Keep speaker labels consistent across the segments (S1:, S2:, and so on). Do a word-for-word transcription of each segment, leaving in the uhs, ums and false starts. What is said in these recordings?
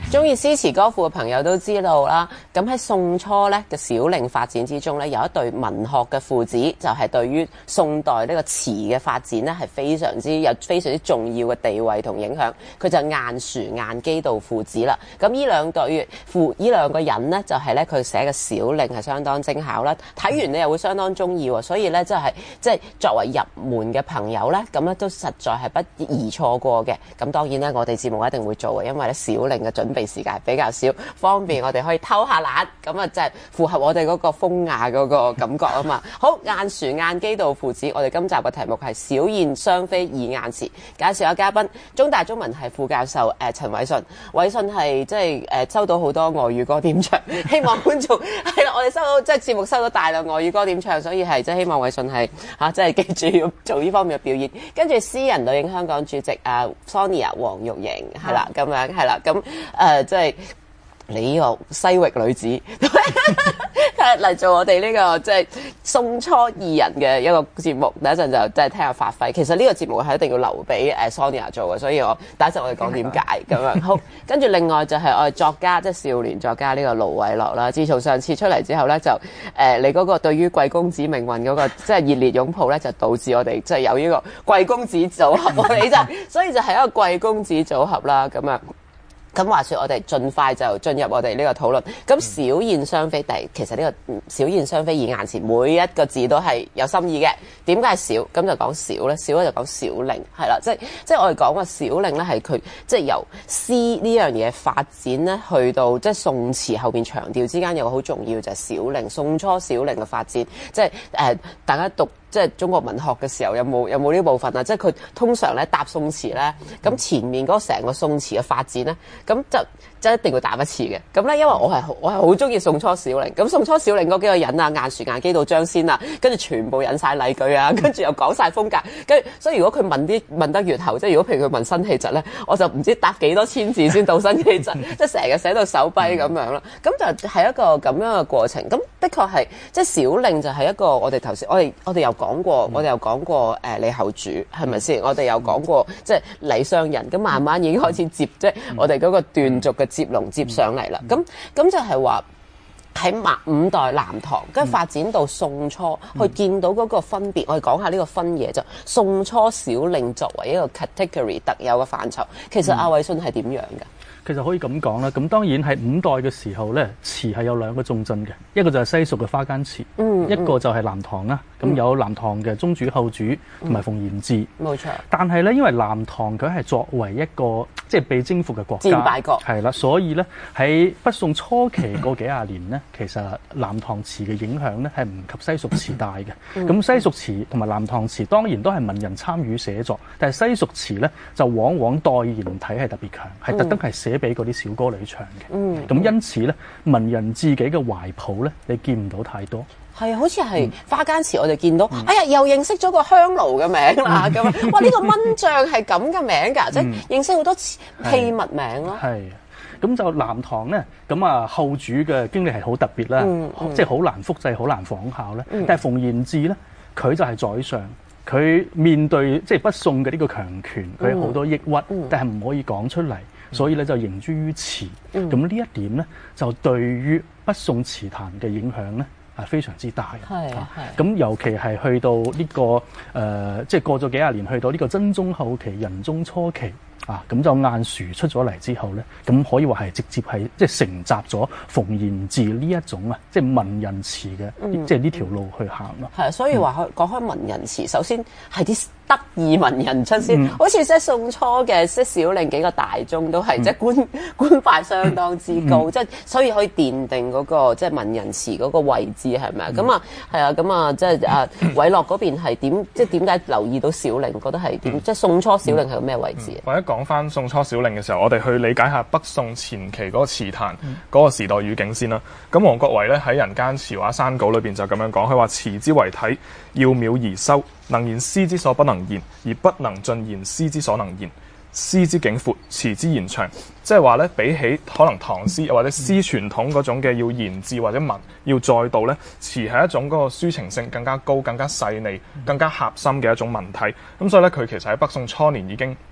S1: 中意詩詞歌賦嘅朋友都知道啦。咁喺宋初咧嘅小令發展之中咧，有一對文學嘅父子，就係、是、對於宋代呢個詞嘅發展咧係非常之有非常之重要嘅地位同影響。佢就晏殊、晏幾道父子啦。咁呢兩對父呢兩個人咧，就係咧佢寫嘅小令係相當精巧啦。睇完你又會相當中意喎。所以咧，即係即係作為入門嘅朋友咧，咁咧都實在係不宜錯過嘅。咁當然咧，我哋節目一定會做嘅，因為咧小令嘅準備時間比較少，方便我哋可以偷下懶，咁啊即係符合我哋嗰個風雅嗰個感覺啊嘛。好，晏殊、晏幾道父子，我哋今集嘅題目係小燕雙飛二晏詞。介紹下嘉賓，中大中文系副教授誒陳偉信。偉信係即係誒收到好多外語歌點唱，希望觀眾係啦，我哋收到即係節目收到大量外語歌點唱，所以係即係希望偉信係嚇即係記住要做呢方面嘅表演。跟住詩人女影香港主席啊 Sonia 黃玉瑩係啦，咁樣係啦，咁誒即係你呢個西域女子嚟做我哋呢、這個即係、就是、宋初二人嘅一個節目。第一陣就即係聽下發揮。其實呢個節目係一定要留俾誒 Sonia 做嘅，所以我第一陣我哋講點解咁樣。好，跟住另外就係我哋作家，即、就、係、是、少年作家呢個盧偉樂啦。自從上次出嚟之後咧，就誒、呃、你嗰個對於貴公子命運嗰、那個即係熱烈擁抱咧，就導致我哋即係有呢個貴公子組合。我哋就所以就係一個貴公子組合啦，咁啊。咁話說，我哋盡快就進入我哋呢個討論。咁小燕雙飛，第其實呢個小燕雙飛二晏詞，每一個字都係有心意嘅。點解係小？咁就講小咧，小咧就講小令，係啦，即係即係我哋講話小令咧係佢即係由詩呢樣嘢發展咧，去到即係宋詞後邊長調之間有個好重要就係小令。宋初小令嘅發展，即係誒、呃、大家讀。即係中國文學嘅時候有冇有冇呢部分啊？即係佢通常咧答宋詞咧，咁前面嗰成個宋詞嘅發展咧，咁就即係一定要答一次嘅。咁咧，因為我係我係好中意宋初小令。咁宋初小令嗰幾個人啊，晏殊、晏幾道、張先啊，跟住全部引晒例句啊，跟住又講晒風格。跟住所以如果佢問啲問得越後，即係如果譬如佢問辛棄疾咧，我就唔知答幾多千字先到辛棄疾，即係成日寫到手跛咁樣啦。咁就係一個咁樣嘅過程。咁的確係即係小令就係一個我哋頭先我哋我哋又講過，我哋又講過誒、呃、李後主係咪先？我哋又講過即係李商隱，咁慢慢已經開始接即係我哋嗰個斷續嘅接龍接上嚟啦。咁咁就係話喺五代南唐，跟住發展到宋初，去見到嗰個分別。我哋講下呢個分野就宋初小令作為一個 category 特有嘅範疇，其實阿偉信係點樣㗎？
S2: 其實可以咁講啦，咁當然係五代嘅時候咧，詞係有兩個重鎮嘅，一個就係西蜀嘅花間詞，嗯嗯、一個就係南唐啦。咁、嗯、有南唐嘅宗主、後主同埋馮延志。冇錯。但係咧，因為南唐佢係作為一個即係被征服嘅國家，戰敗國係啦，所以咧喺北宋初期嗰幾廿年咧，其實南唐詞嘅影響咧係唔及西蜀詞大嘅。咁、嗯、西蜀詞同埋南唐詞當然都係文人參與寫作，但係西蜀詞咧就往往代言體係特別強，係特登係寫俾嗰啲小歌女唱嘅。嗯，咁因此咧，文人自己嘅懷抱咧，你見唔到太多。
S1: 係啊，好似係花間詞，我哋見到，嗯、哎呀，又認識咗個香爐嘅名啦，咁、嗯、哇，呢、呢個蚊帳係咁嘅名㗎，即係、嗯、認識好多器物名咯。
S2: 係，咁就南唐咧，咁啊後主嘅經歷係好特別啦，嗯嗯、即係好難複製、好難仿效咧。嗯、但係馮延志咧，佢就係宰相，佢面對即係北宋嘅呢個強權，佢有好多抑鬱，嗯、但係唔可以講出嚟。所以咧就凝諸於詞，咁、嗯、呢一點咧就對於北宋詞壇嘅影響咧係非常之大。係啊，咁尤其係去到呢、這個誒、呃，即係過咗幾廿年，去到呢個真宗後期、仁宗初期啊，咁就晏殊出咗嚟之後咧，咁可以話係直接係即係承襲咗馮延志呢一種啊，即係文人詞嘅，嗯、即係呢條路去行咯。係啊，
S1: 所以話開講開文人詞，首先係啲得意文人出先，嗯、好似即係宋初嘅即係小令幾個大宗都係、嗯、即係官官拜相當之高，嗯、即係所以可以奠定嗰、那個即係文人詞嗰個位置係咪啊？咁啊係啊，咁啊即係啊偉樂嗰邊係點？即係點解留意到小令？覺得係點？嗯、即係宋初小令係個咩位置啊？
S3: 或者講翻宋初小令嘅時候，我哋去理解下北宋前期嗰個詞壇嗰個時代語境先啦。咁王國維咧喺《人間詞話山稿》裏邊就咁樣講，佢話詞之為體，要妙而修，能言詩之所不能言，而不能盡言詩之所能言。詩之境闊，詞之言長，即係話咧，比起可能唐詩又或者詩傳統嗰種嘅要言志或者文要載道咧，詞係一種嗰個抒情性更加高、更加細膩、更加狹深嘅一種文體。咁所以咧，佢其實喺北宋初年已經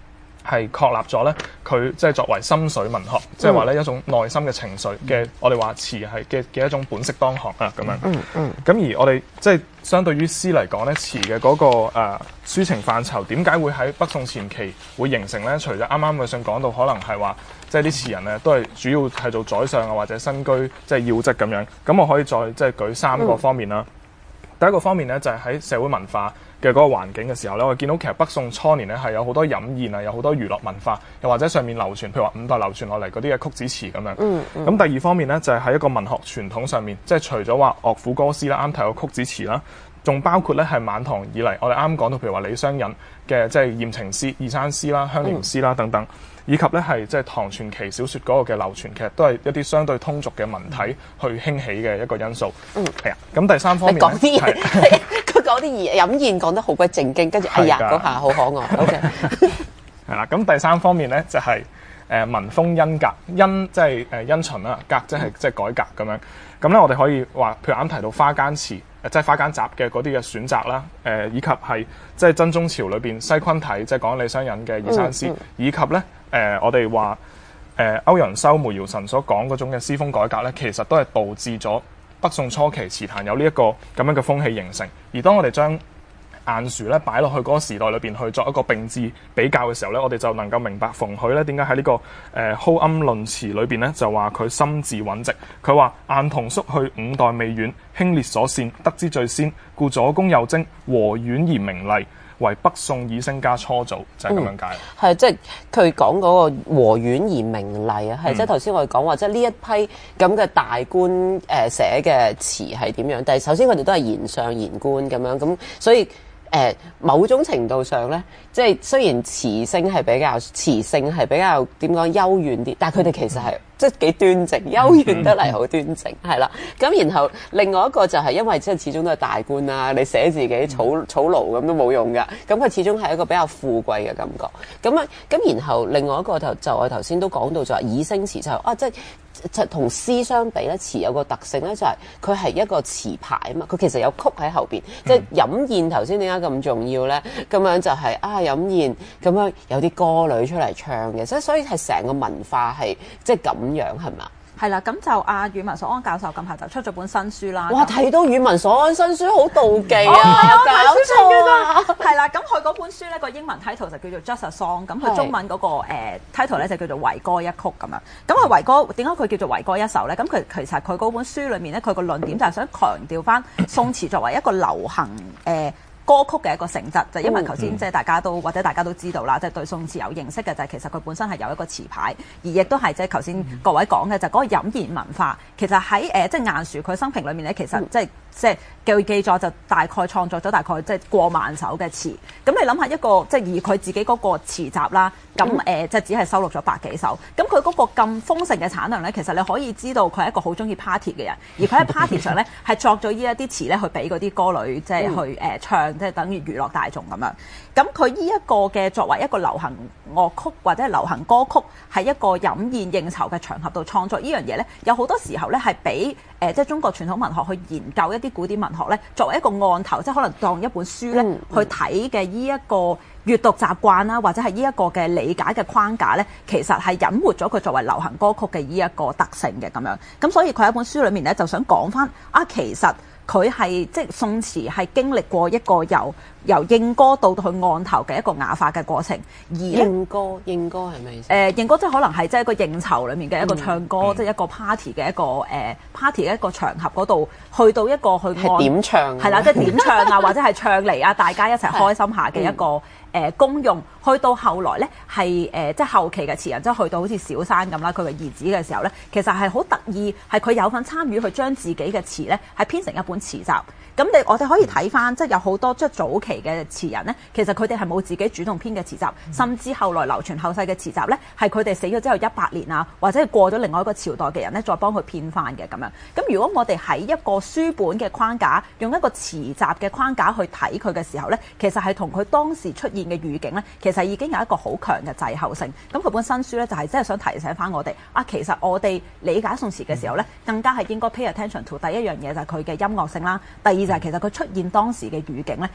S3: 係確立咗咧，佢即係作為心水文學，即係話咧一種內心嘅情緒嘅，我哋話詞係嘅嘅一種本色當學啊咁樣。
S1: 嗯嗯。
S3: 咁而我哋即係相對於詩嚟講咧，詞嘅嗰個誒、呃、抒情範疇，點解會喺北宋前期會形成咧？除咗啱啱嘅想講到，可能係話即係啲詞人咧都係主要係做宰相啊，或者身居即係要職咁樣。咁我可以再即係舉三個方面啦。嗯、第一個方面咧就係、是、喺社會文化嘅嗰個環境嘅時候咧，我見到其實北宋初年咧係有好多飲宴啊，有好多娛樂文化，又或者上面流傳，譬如話五代流傳落嚟嗰啲嘅曲子詞咁樣。咁、嗯嗯、第二方面咧就係、是、喺一個文學傳統上面，即係除咗話樂府歌詩啦，啱提到曲子詞啦，仲包括咧係晚唐以嚟，我哋啱啱講到譬如話李商隱嘅即係艷情詩、二山詩啦、香蓮詩啦等等，以及咧係即係唐傳奇小說嗰個嘅流傳，其實都係一啲相對通俗嘅文體去興起嘅一個因素。嗯，係啊。咁第三方面，
S1: 你講啲嘢，佢講啲飲宴講得好鬼正經，跟住哎呀嗰下好可愛。O K，
S3: 係啦。咁第三方面咧就係、是、誒、呃、文風恩格，恩即係誒因循啦，格即係即係改革咁樣。咁咧我哋可以話，譬如啱提到花間詞。即係花間集嘅嗰啲嘅選擇啦，誒、呃、以及係即係真宗朝裏邊西昆體，即係講李商隱嘅二山詩，嗯嗯、以及咧誒、呃、我哋話誒歐陽修、梅堯臣所講嗰種嘅詩風改革咧，其實都係導致咗北宋初期詞壇有呢一個咁樣嘅風氣形成。而當我哋將晏殊咧擺落去嗰個時代裏邊去作一個並置比較嘅時候咧，我哋就能夠明白馮許咧點解喺呢個誒《蒿庵論詞》裏邊咧就話佢心志穩直。佢話晏同叔去五代未遠，興列所善，得之最先，故左公右徵，和婉而明麗，為北宋以聲家初祖，就係、是、咁樣解。係、
S1: 嗯、即係佢講嗰個和婉而明麗啊，係、嗯、即係頭先我哋講話，即係呢一批咁嘅大官誒、呃、寫嘅詞係點樣？但係首先佢哋都係言上言官咁樣，咁所以。誒、呃、某種程度上咧，即係雖然詞聲係比較詞性係比較點講幽怨啲，但係佢哋其實係即係幾端正，幽怨得嚟好端正，係啦。咁然後另外一個就係因為即係始終都係大官啦，你寫自己草草廬咁都冇用㗎，咁佢始終係一個比較富貴嘅感覺。咁啊咁然後另外一個就就我頭先都講到就係以聲詞就係、啊即係。就同詩相比咧，詞有個特性咧，就係佢係一個詞牌啊嘛，佢其實有曲喺後邊，嗯、即係飲宴頭先點解咁重要咧？咁樣就係、是、啊飲宴咁樣有啲歌女出嚟唱嘅，所以所以係成個文化係即係咁樣係咪？
S4: 係啦，咁就阿宇文所安教授近排就出咗本新書啦。
S1: 哇！睇到宇文所安新書好妒忌啊！有搞錯啊！
S4: 係啦，咁佢嗰本書咧個英文 title 就叫做 Just a Song， 咁佢中文嗰、那個誒、呃、title 咧就叫做維歌一曲咁樣。咁啊維歌點解佢叫做維歌一首咧？咁佢其實佢嗰本書裏面咧，佢個論點就係想強調翻宋詞作為一個流行誒。呃歌曲嘅一個性質，就因為頭先即係大家都、嗯、或者大家都知道啦，即係對宋詞有認識嘅就係其實佢本身係有一個詞牌，而亦都係即係頭先各位講嘅就係嗰個飲宴文化。其實喺誒即係晏殊佢生平裏面咧，其實即係即係據記載就大概創作咗大概即係過萬首嘅詞。咁你諗下一個即係以佢自己嗰個詞集啦，咁誒即係只係收錄咗百幾首。咁佢嗰個咁豐盛嘅產量咧，其實你可以知道佢係一個好中意 party 嘅人，而佢喺 party 上咧係作咗呢一啲詞咧去俾嗰啲歌女即係去誒唱。即係等於娛樂大眾咁樣，咁佢呢一個嘅作為一個流行樂曲或者係流行歌曲，係一個飲宴應酬嘅場合度創作呢樣嘢咧，有好多時候咧係俾誒即係中國傳統文學去研究一啲古典文學咧，作為一個案頭，即係可能當一本書咧、嗯嗯、去睇嘅呢一個閱讀習慣啦，或者係呢一個嘅理解嘅框架咧，其實係隱沒咗佢作為流行歌曲嘅呢一個特性嘅咁樣。咁所以佢喺本書裏面咧就想講翻啊，其實。佢係即係宋詞係經歷過一個由由應歌到到去案頭嘅一個雅化嘅過程，而
S1: 應歌應歌係咩意思？
S4: 誒應歌即係可能係即係一個應酬裡面嘅一個唱歌，嗯、即係一個 party 嘅一個誒、呃、party 嘅一個場合嗰度，去到一個去
S1: 係點唱？
S4: 係啦，即係點唱啊，或者係唱嚟啊，大家一齊開心下嘅一個。誒功用去到後來咧，係誒、呃、即係後期嘅詞人，即係去到好似小山咁啦，佢嘅兒子嘅時候咧，其實係好特意，係佢有份參與去將自己嘅詞咧，係編成一本詞集。咁你我哋可以睇翻，即係有好多即係早期嘅詞人咧，其實佢哋係冇自己主動編嘅詞集，甚至後來流傳後世嘅詞集咧，係佢哋死咗之後一百年啊，或者係過咗另外一個朝代嘅人咧，再幫佢編翻嘅咁樣。咁如果我哋喺一個書本嘅框架，用一個詞集嘅框架去睇佢嘅時候咧，其實係同佢當時出現嘅語境咧，其實已經有一個好強嘅滯後性。咁佢本新書咧就係真係想提醒翻我哋啊，其實我哋理解宋詞嘅時候咧，更加係應該 pay attention to 第一樣嘢就係佢嘅音樂性啦，第二就係其實佢出現當時嘅語境咧，其實係一個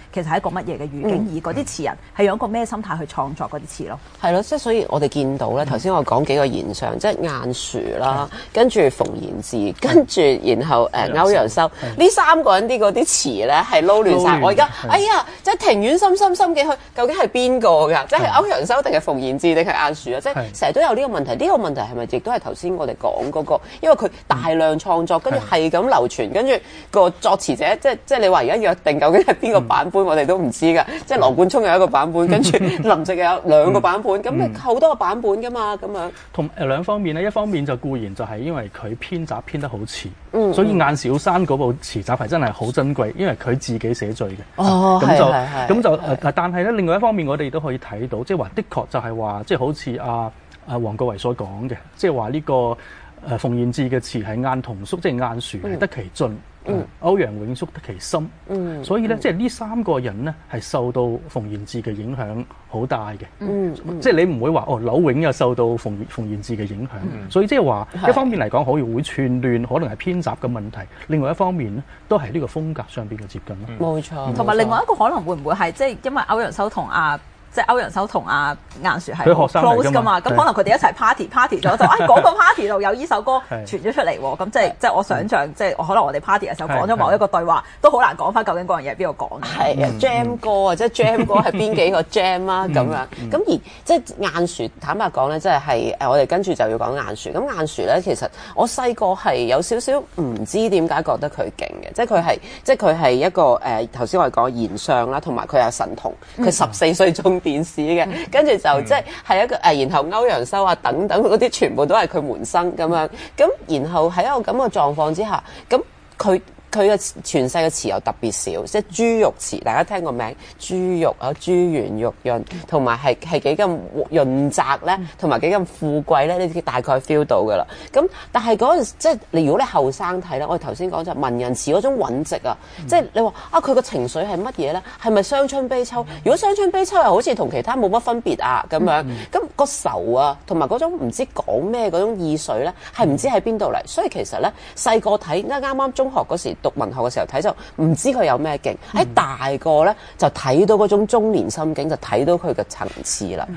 S4: 乜嘢嘅語境，而嗰啲詞人係用一個咩心態去創作嗰啲詞咯。
S1: 係咯，即係所以我哋見到咧，頭先我講幾個現象，即係晏殊啦，跟住馮延志，跟住然後誒歐陽修，呢三個人啲嗰啲詞咧係撈亂晒。我而家哎呀，即係庭院深深深幾許，究竟係邊個㗎？即係歐陽修定係馮延志定係晏殊啊？即係成日都有呢個問題。呢個問題係咪亦都係頭先我哋講嗰個？因為佢大量創作，跟住係咁流傳，跟住個作詞者即係即係你話而家約定究竟係邊個版本，我哋都唔知㗎。即係羅貫聰有一個版本，跟住林夕又有兩個版本，咁好多個版本㗎嘛，咁樣。同
S2: 誒兩方面咧，一方面就固然就係因為佢編集編得好遲，嗯、所以晏小山嗰部詞集係真係好珍貴，因為佢自己寫序嘅。
S1: 哦，
S2: 咁就
S1: 係
S2: 咁就誒，但係咧另外一方面，我哋都可以睇到，即係話的確就係話，即係好似阿阿王國維所講嘅，即係話呢個誒馮延志嘅詞係晏同叔，即係晏殊係得其進。嗯，歐陽永叔得其深，嗯，所以咧，嗯、即係呢三個人咧係受到馮延志嘅影響好大嘅，嗯，即係你唔會話哦，柳永又受到馮馮延志嘅影響，嗯、所以即係話一方面嚟講，可以會串亂，可能係編集嘅問題；另外一方面咧，都係呢個風格上邊嘅接近咯。
S1: 冇錯，
S4: 同埋另外一個可能會唔會係即係因為歐陽修同阿即係歐陽修同阿晏殊係 close 噶嘛，咁可能佢哋一齊 party party 咗就啊嗰個 party 度有呢首歌傳咗出嚟喎，咁即係即係我想象即係可能我哋 party 嘅時候講咗某一個對話，都好難講翻究竟嗰樣嘢係邊個講嘅。
S1: 係啊 ，jam 歌啊，即係 jam 歌係邊幾個 jam 啊咁樣。咁而即係晏殊，坦白講咧，即係係誒我哋跟住就要講晏殊。咁晏殊咧，其實我細個係有少少唔知點解覺得佢勁嘅，即係佢係即係佢係一個誒頭先我哋講言相啦，同埋佢有神童，佢十四歲中電視嘅，跟住就即係係一個誒，然後歐陽修啊等等嗰啲全部都係佢門生咁樣，咁然後喺一個咁嘅狀況之下，咁佢。佢嘅傳世嘅詞又特別少，即係珠玉詞，大家聽個名珠玉啊，珠圓玉潤，同埋係係幾咁潤澤咧，同埋幾咁富貴咧，你大概 feel 到㗎啦。咁但係嗰陣即係你如果你後生睇咧，我哋頭先講就文人詞嗰種穩直啊，嗯、即係你話啊佢個情緒係乜嘢咧？係咪傷春悲秋？如果傷春悲秋又好似同其他冇乜分別啊咁樣，咁、個愁啊同埋嗰種唔知講咩嗰種意緒咧，係唔知喺邊度嚟？所以其實咧細個睇啱啱啱中學嗰時。讀文學嘅時候睇就唔知佢有咩勁，喺、嗯、大個咧就睇到嗰種中年心境，就睇到佢嘅層次啦。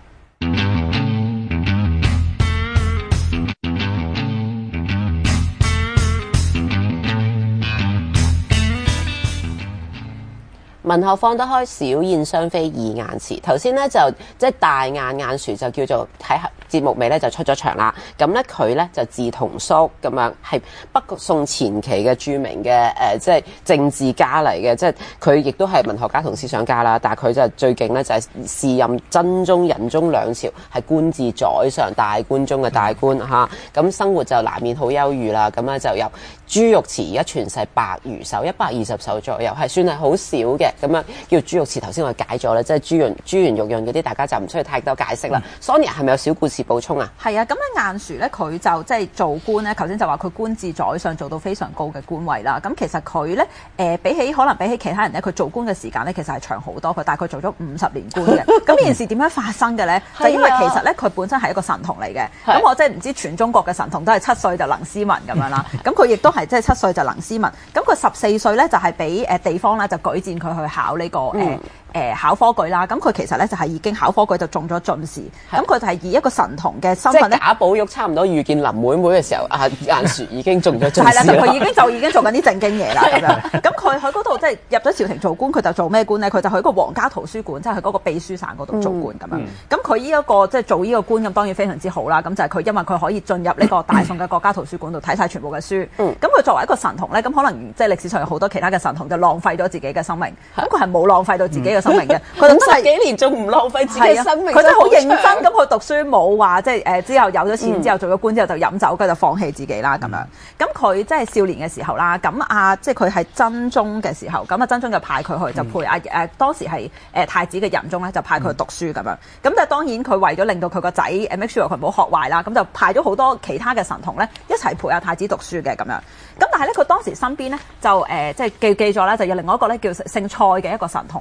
S1: 文學放得開，小燕雙飛二晏詞。頭先咧就即係大晏晏殊就叫做喺節目尾咧就出咗場啦。咁咧佢咧就字同叔咁樣，係北宋前期嘅著名嘅誒、呃，即係政治家嚟嘅。即係佢亦都係文學家同思想家啦。但係佢就最勁咧就係時任真宗仁宗兩朝，係官至宰相，大官中嘅大官嚇。咁、嗯啊、生活就難免好優裕啦。咁咧就由珠玉詞而家傳世百餘首，一百二十首左右，係算係好少嘅。咁樣叫珠玉詞，頭先我解咗咧，即係珠圓珠圓玉潤嗰啲，大家就唔需要太多解釋啦。嗯、Sonia 係咪有小故事補充啊？
S4: 係啊，咁咧晏殊咧佢就即係做官咧，頭先就話佢官至宰相，做到非常高嘅官位啦。咁其實佢咧誒比起可能比起其他人咧，佢做官嘅時間咧其實係長好多，佢大概做咗五十年官嘅。咁呢件事點樣發生嘅咧？就因為其實咧佢本身係一個神童嚟嘅。咁、啊、我即係唔知全中國嘅神童都係七歲就能詩文咁樣啦。咁佢亦都係即係七歲就能詩文。咁佢十四歲咧就係俾誒地方咧就舉薦佢去考呢、這個誒。嗯誒考科舉啦，咁佢其實咧就係已經考科舉就中咗進士，咁佢就係以一個神童嘅身份咧，
S1: 即係賈寶玉差唔多遇見林妹妹嘅時候，阿晏殊已經中咗進士。係啦，
S4: 佢已經就已經做緊啲正經嘢啦咁樣。咁佢喺嗰度即係入咗朝廷做官，佢就做咩官咧？佢就去個皇家圖書館，即係去嗰個秘書省嗰度做官咁樣。咁佢呢一個即係做呢個官咁，當然非常之好啦。咁就係佢因為佢可以進入呢個大宋嘅國家圖書館度睇晒全部嘅書。咁佢作為一個神童咧，咁可能即係歷史上有好多其他嘅神童就浪費咗自己嘅生命，咁佢係冇浪費到自己嘅生命嘅。佢
S1: 五十幾年仲唔浪費自己嘅生命，
S4: 佢就好認真咁去讀書，冇話即係誒之後有咗錢之後做咗官之後就飲酒，佢就放棄自己啦咁樣。咁佢即係少年嘅時候啦，咁啊即係佢係真宗嘅時候，咁啊真宗就派佢去就陪阿誒當時係誒太子嘅仁宗咧，就派佢去讀書咁樣。咁但係當然佢為咗令到佢個仔誒 make sure 佢唔好學壞啦，咁就派咗好多其他嘅神童咧一齊陪阿太子讀書嘅咁樣。咁但係咧佢當時身邊咧就誒即係記記咗咧，就有另外一個咧叫姓蔡嘅一個神童咁樣。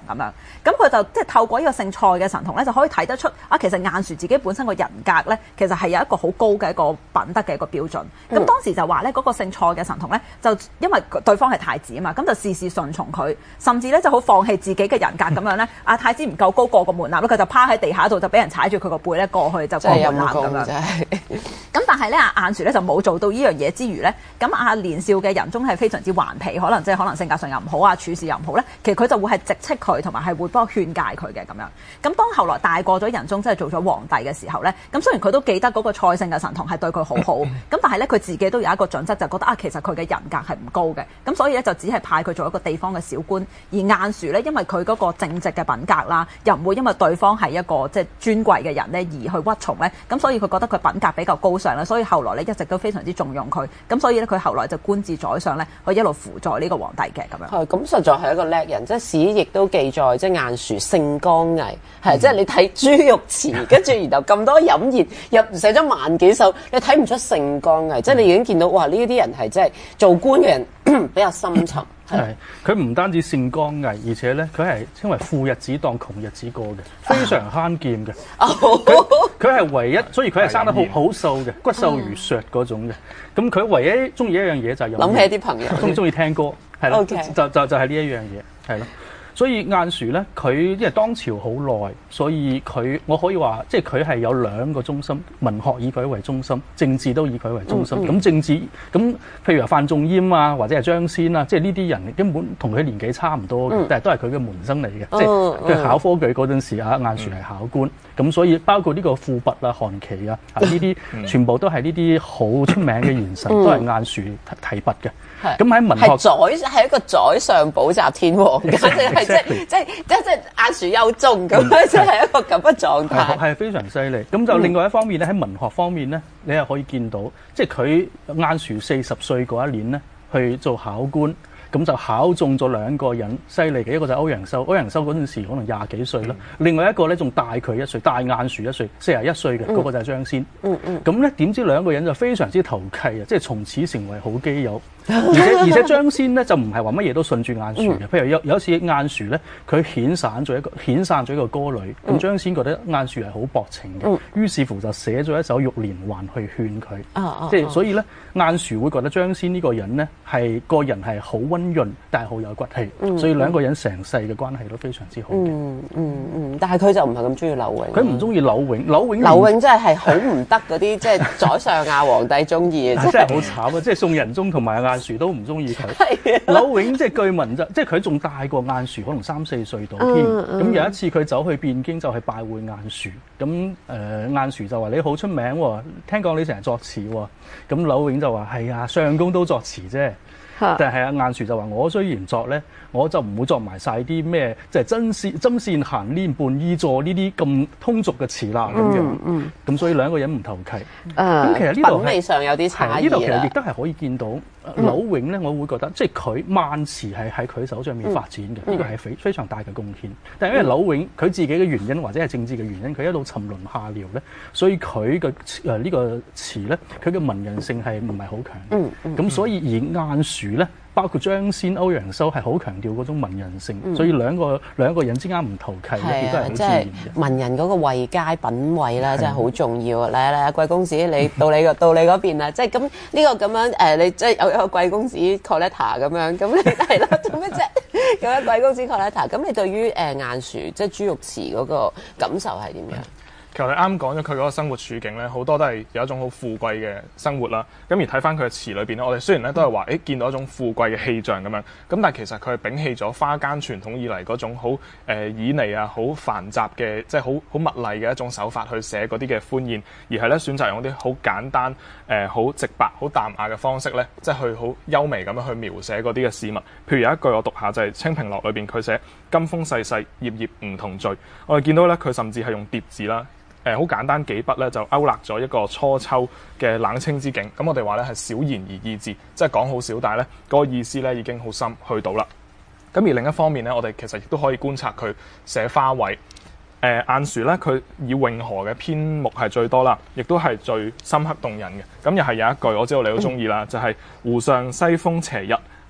S4: 咁佢就即係透過呢個姓蔡嘅神童咧，就可以睇得出啊，其實晏殊自己本身個人格咧，其實係有一個好高嘅一個品德嘅一個標準。咁、嗯、當時就話咧，嗰、那個姓蔡嘅神童咧，就因為對方係太子啊嘛，咁就事事順從佢，甚至咧就好放棄自己嘅人格咁樣咧。阿、啊、太子唔夠高過個門檻咧，佢就趴喺地下度就俾人踩住佢個背咧過去就過門檻咁樣。咁但係咧，阿晏殊咧就冇做到呢樣嘢之餘咧，咁阿年少嘅仁宗係非常之頑皮，可能即係可能性格上又唔好啊，處事又唔好咧，其實佢就會係直斥佢，同埋係會幫佢勸戒佢嘅咁樣。咁當後來大過咗仁宗，即係做咗皇帝嘅時候咧，咁雖然佢都記得嗰個蔡姓嘅神童係對佢好好，咁但係咧佢自己都有一個準則，就覺得啊，其實佢嘅人格係唔高嘅，咁所以咧就只係派佢做一個地方嘅小官。而晏殊咧，因為佢嗰個正直嘅品格啦，又唔會因為對方係一個即係尊貴嘅人咧而去屈從咧，咁所以佢覺得佢品格比較高尚啦，所以後來咧一直都非常之重用佢，咁所以咧佢後來就官至宰相咧，佢一路輔助呢個皇帝嘅咁樣。
S1: 係，咁實在係一個叻人，即係史亦都記載，即係晏殊性剛毅，係、嗯、即係你睇朱玉詞，跟住然後咁多飲宴入寫咗萬幾首，你睇唔出性剛毅，嗯、即係你已經見到哇！呢啲人係即係做官嘅人比較深沉。
S2: 係，佢唔單止性剛毅，而且咧佢係稱為富日子當窮日子過嘅，非常慳儉嘅。佢係唯一，所以佢係生得好好瘦嘅，骨瘦如削嗰種嘅。咁佢唯一中意一樣嘢就係飲。
S1: 諗起啲朋友，
S2: 中中意聽歌，係咯
S1: Okay.，
S2: 就就就係呢一樣嘢，係咯。所以晏殊咧，佢因為當朝好耐，所以佢我可以話，即係佢係有兩個中心，文學以佢為中心，政治都以佢為中心。咁、嗯嗯、政治咁，譬如話范仲淹啊，或者係張先啊，即係呢啲人根本同佢年紀差唔多嘅，嗯、但係都係佢嘅門生嚟嘅。嗯、即係佢考科舉嗰陣時啊，晏殊係考官，咁、嗯、所以包括呢個富弼啊、韓琦啊，啊呢啲全部都係呢啲好出名嘅賢臣，嗯、都係晏殊提拔嘅。咁喺文學
S1: 係宰係一個宰相補習天王嘅，即係即係即係即係晏殊優中咁樣，即係一個咁嘅狀態，
S2: 係非常犀利。咁就另外一方面咧，喺文學方面咧，你又可以見到，即係佢晏殊四十歲嗰一年咧，去做考官。咁就考中咗兩個人，犀利嘅，一個就係歐陽修，歐陽修嗰陣時可能廿幾歲啦，嗯、另外一個咧仲大佢一歲，大晏殊一歲，四十一歲嘅，嗰、嗯、個就係張先。嗯嗯。咁咧點知兩個人就非常之投契啊，即係從此成為好基友。而且而且張先咧就唔係話乜嘢都順住晏殊嘅，譬如有有一次晏殊咧，佢遣散咗一個遣散咗一個歌女，咁張先覺得晏殊係好薄情嘅，於是乎就寫咗一首玉連環去勸佢。即係所以咧，晏殊會覺得張先呢個人咧係個人係好溫潤，但係好有骨氣，所以兩個人成世嘅關係都非常之好嘅。
S1: 嗯嗯嗯，但係佢就唔係咁中意柳永。
S2: 佢唔中意柳永，柳永
S1: 柳永真係係好唔得嗰啲，即係宰相啊皇帝中意嘅，
S2: 真係好慘啊！即係宋仁宗同埋晏殊都唔中意佢。柳永即係據聞就即係佢仲大過晏殊，可能三四歲到添。咁有一次佢走去汴京就去拜會晏殊，咁誒晏殊就話你好出名喎，聽講你成日作詞喎。咁柳永就話係啊，相公都作詞啫。但係啊，晏殊就話我雖然作咧，我就唔會作埋晒啲咩，即係針線針線閒黏伴衣座呢啲咁通俗嘅詞啦咁樣。咁、嗯嗯、所以兩個人唔投契。咁、
S1: 呃、
S2: 其實呢度
S1: 品味上有啲差異。
S2: 呢度其實亦都係可以見到、呃、柳永咧，我會覺得即係佢慢詞係喺佢手上面發展嘅，呢、嗯、個係非非常大嘅貢獻。但係因為柳永佢自己嘅原因或者係政治嘅原因，佢一路沉淪下僚咧，所以佢嘅誒呢個詞咧，佢嘅文人性係唔係好強嘅。咁、嗯嗯、所以而晏殊咧，包括張先、歐陽修係好強調嗰種文人性，嗯、所以兩個兩個人之間唔投契，亦都係好自然嘅。
S1: 文人嗰個位階品位啦，真係好重要啊！嚟嚟啊，貴公子，你到你個到你嗰邊啦，即係咁呢個咁樣誒，你即係有有個貴公子 Coletta 咁樣，咁你係咯，做咩啫？有一貴公子 Coletta，咁你對於誒晏殊即係朱玉詞嗰個感受係點樣？
S3: 其實你啱講咗佢嗰個生活處境咧，好多都係有一種好富貴嘅生活啦。咁而睇翻佢嘅詞裏邊咧，我哋雖然咧都係話，誒見到一種富貴嘅氣象咁樣，咁但係其實佢係摒棄咗花間傳統以嚟嗰種好誒旖旎啊、好繁雜嘅，即係好好密麗嘅一種手法去寫嗰啲嘅歡宴，而係咧選擇用啲好簡單、誒好直白、好淡雅嘅方式咧，即係去好優美咁樣去描寫嗰啲嘅事物。譬如有一句我讀下就係、是《清平樂》裏邊佢寫金風細細，葉葉梧桐醉。我哋見到咧佢甚至係用疊字啦。誒好、呃、簡單幾筆咧，就勾勒咗一個初秋嘅冷清之景。咁我哋話咧係小言而意志，即係講好少，但係咧嗰個意思咧已經好深去到啦。咁而另一方面咧，我哋其實亦都可以觀察佢寫花卉。誒晏殊咧，佢以詠荷嘅篇目係最多啦，亦都係最深刻動人嘅。咁又係有一句我知道你好中意啦，就係、是、湖上西風斜日，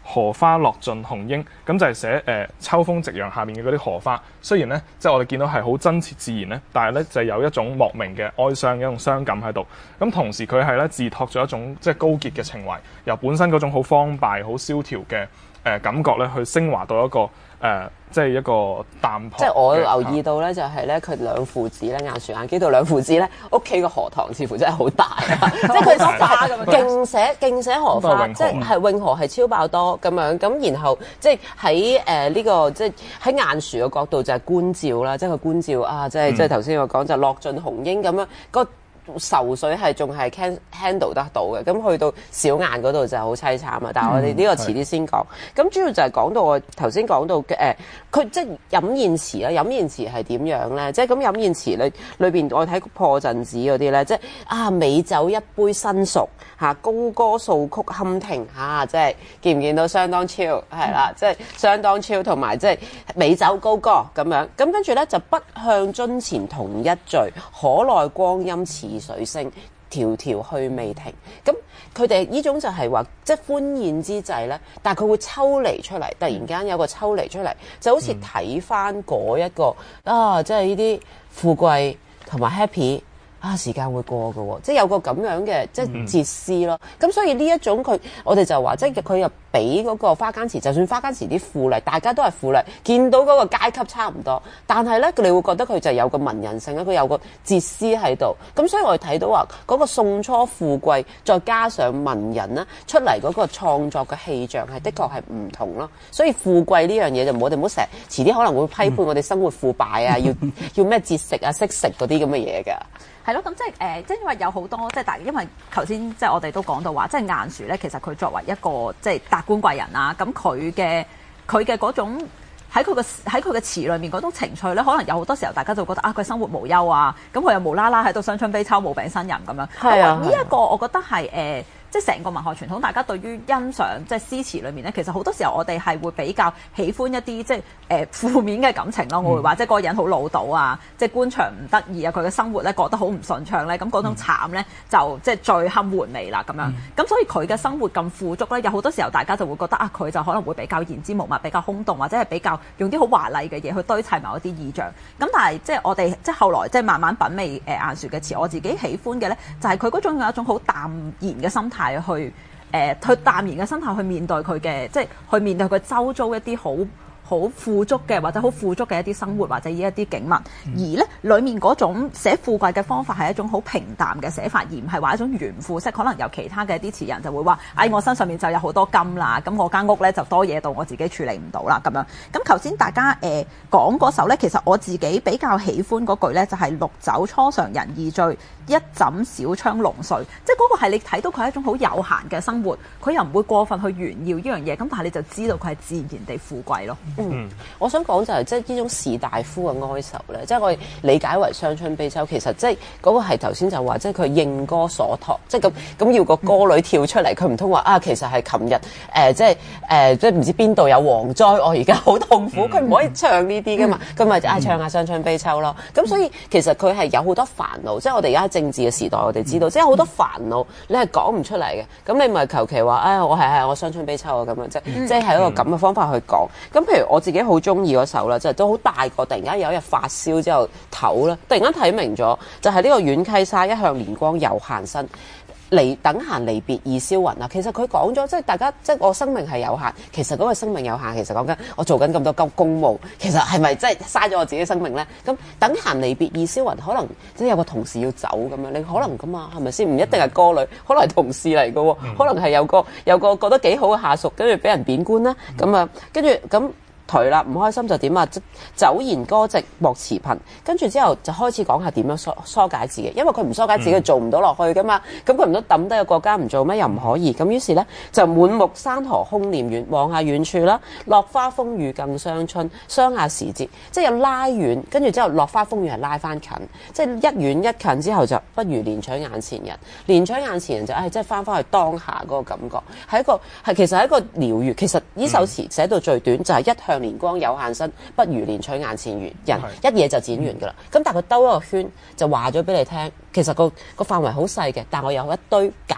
S3: 荷花落盡紅英，咁就係寫誒、呃、秋風夕陽下面嘅嗰啲荷花。雖然咧，即係我哋見到係好真切自然咧，但係咧就有一種莫名嘅哀傷、一種傷感喺度。咁同時佢係咧自託咗一種即係高潔嘅情懷，由本身嗰種好荒敗、好蕭條嘅誒、呃、感覺咧，去升華到一個誒、呃、即係一個淡薄。
S1: 即係我留意到咧，就係咧佢兩父子咧，雁樹雁基道兩父子咧，屋企個荷塘似乎真係好大啊！即係佢啲花咁樣，勁寫勁寫荷花，即係係永河係超爆多咁樣。咁然後即係喺誒呢個即係喺雁樹嘅角度就係觀照啦，即係佢觀照啊！即係即係頭先我講就落盡紅英咁樣個。愁緒係仲係 handle 得到嘅，咁去到小雁嗰度就好凄慘啊！但係我哋呢個遲啲先講。咁、嗯、主要就係講到我頭先講到嘅誒，佢、呃、即係飲宴詞啦，飲宴詞係點樣咧？即係咁飲宴詞裏裏邊，我睇破陣子嗰啲咧，即係啊美酒一杯新熟嚇，高歌素曲堪聽嚇，即係見唔見到相當超係啦，即係相當超同埋即係美酒高歌咁樣。咁跟住咧就不向樽前同一醉，可耐光陰似水聲，條條去未停。咁佢哋呢種就係話，即係歡宴之際咧，但係佢會抽離出嚟，突然間有個抽離出嚟，就好似睇翻嗰一個啊，即係呢啲富貴同埋 happy 啊，時間會過嘅喎，即係有個咁樣嘅即係節思咯。咁、嗯、所以呢一種佢，我哋就話即係佢又俾嗰個花間詞，就算花間詞啲富麗，大家都係富麗，見到嗰個階級差唔多，但係咧你會覺得佢就有個文人性啦，佢有個節思喺度。咁所以我哋睇到話嗰個宋初富貴，再加上文人咧出嚟嗰個創作嘅氣象係的確係唔同咯。所以富貴呢樣嘢就我哋唔好成日遲啲可能會批判我哋生活腐敗啊，要要咩節食啊、識食嗰啲咁嘅嘢㗎。
S4: 係咯，咁即係誒，即、呃、係因為有好多即係大，因為頭先即係我哋都講到話，即係雁樹咧，其實佢作為一個即係達官貴人啦，咁佢嘅佢嘅嗰種喺佢嘅喺佢嘅詞裏面嗰種情趣咧，可能有好多時候大家就覺得啊，佢生活無憂啊，咁佢又無啦啦喺度傷春悲秋、無病呻吟咁樣。係啊，呢一個我覺得係誒。呃即係成個文學傳統，大家對於欣賞即係詩詞裏面咧，其實好多時候我哋係會比較喜歡一啲即係誒、呃、負面嘅感情咯。我會話即係嗰個人好潦倒啊，即係官場唔得意啊，佢嘅生活咧過得好唔順暢咧，咁嗰種慘咧就即係最堪回味啦咁樣。咁所以佢嘅生活咁富足咧，有好多時候大家就會覺得啊，佢就可能會比較言之無物，比較空洞，或者係比較用啲好華麗嘅嘢去堆砌某一啲意象。咁但係即係我哋即係後來即係慢慢品味誒雁樹嘅詞，我自己喜歡嘅咧就係佢嗰種有一種好淡然嘅心態去誒、呃，去淡然嘅心態去面對佢嘅，即係去面對佢周遭一啲好好富足嘅或者好富足嘅一啲生活或者呢一啲景物，嗯、而咧裡面嗰種寫富貴嘅方法係一種好平淡嘅寫法，而唔係話一種炫富式。可能有其他嘅一啲詞人就會話：哎，我身上面就有好多金啦，咁我間屋咧就多嘢到我自己處理唔到啦咁樣。咁頭先大家誒、呃、講嗰首咧，其實我自己比較喜歡嗰句咧，就係、是、綠酒初嘗人意醉，一枕小窗濃睡。即係嗰個係你睇到佢係一種好悠閒嘅生活，佢又唔會過分去炫耀呢樣嘢，咁但係你就知道佢係自然地富貴咯。
S1: 嗯，我想講就係即係呢種士大夫嘅哀愁咧，即係我哋理解為傷春悲秋，其實即係嗰個係頭先就話，即係佢應歌所託，即係咁咁要個歌女跳出嚟，佢唔通話啊，其實係琴日誒，即係誒，即係唔知邊度有蝗災，我而家好痛苦，佢唔可以唱呢啲噶嘛，佢咪就嗌唱下傷春悲秋咯。咁所以其實佢係有好多煩惱，即係我哋而家喺政治嘅時代，我哋知道，即係好多煩惱你係講唔出嚟嘅，咁你咪求其話啊，我係係我傷春悲秋啊咁樣，即係即係係一個咁嘅方法去講。咁譬如我自己好中意嗰首啦，就係都好大個，突然間有一日發燒之後唞啦，突然間睇明咗，就係呢個遠溪沙一向蓮光猶閒身。離等閒離別易消雲啊！其實佢講咗，即係大家即係我生命係有限，其實嗰個生命有限，其實講緊我做緊咁多公公務，其實係咪真係嘥咗我自己生命咧？咁等閒離別易消雲，可能即係有個同事要走咁樣，你可能噶嘛，係咪先？唔一定係歌女，可能係同事嚟嘅喎，可能係有個有個覺得幾好嘅下屬，跟住俾人貶官啦，咁啊，跟住咁。頹啦，唔開心就點啊？酒言歌寂莫辭貧，跟住之後就開始講下點樣疏疏解自己，因為佢唔疏解自己，嗯、做唔到落去噶嘛。咁佢唔都抌低個國家唔做咩？又唔可以。咁於是咧就滿目山河空念遠，望下遠處啦，落花風雨更傷春，霜下時節，即係有拉遠，跟住之後落花風雨係拉翻近，即係一遠一近之後就不如憐取眼前人，憐取眼前人就唉，即係翻返去當下嗰個感覺，係一個係其實係一個療愈。其實呢首詞寫到最短就係一向蓮光有限身，不如憐取眼前人，一嘢就剪完㗎啦。咁、嗯、但係佢兜一個圈就話咗俾你聽，其實個個範圍好細嘅，但我有一堆解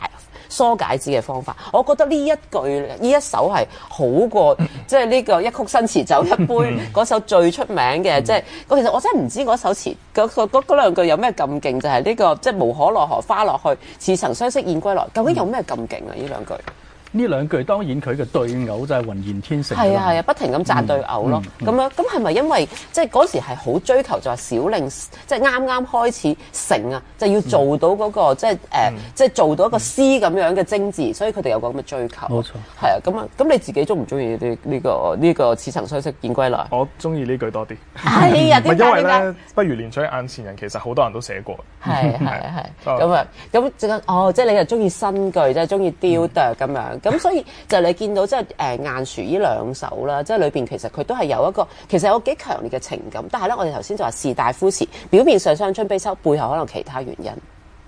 S1: 疏解字嘅方法。我覺得呢一句呢一首係好過即係呢個一曲新詞酒一杯嗰首最出名嘅，即係其實我真係唔知嗰首詞嗰嗰嗰兩句有咩咁勁，就係呢個即係無可奈何花落去，似曾相識燕歸來，究竟有咩咁勁啊？呢兩句。
S2: 呢兩句當然佢嘅對偶就係渾然天成。
S1: 係啊係啊，不停咁讚對偶咯。咁、嗯嗯、樣咁係咪因為即係嗰時係好追求就係小令，即係啱啱開始成啊，就要做到嗰、那個、嗯、即係誒，呃嗯、即係做到一個詩咁樣嘅精緻，所以佢哋有個咁嘅追求。冇錯。係啊，咁啊，咁你自己中唔中意呢呢個呢、這個似曾相識燕歸來？
S3: 我中意呢句多啲。
S1: 係啊，點解？
S3: 因為咧，不如連取眼前人，其實好多人都寫過。
S1: 係係係。咁啊，咁即係哦，即係你又中意新句，即係中意雕琢咁樣。咁所以就你見到即係誒雁樹呢兩首啦，即係裏邊其實佢都係有一個其實有幾強烈嘅情感，但係咧我哋頭先就話士大夫詞，表面上傷春悲秋，背後可能其他原因。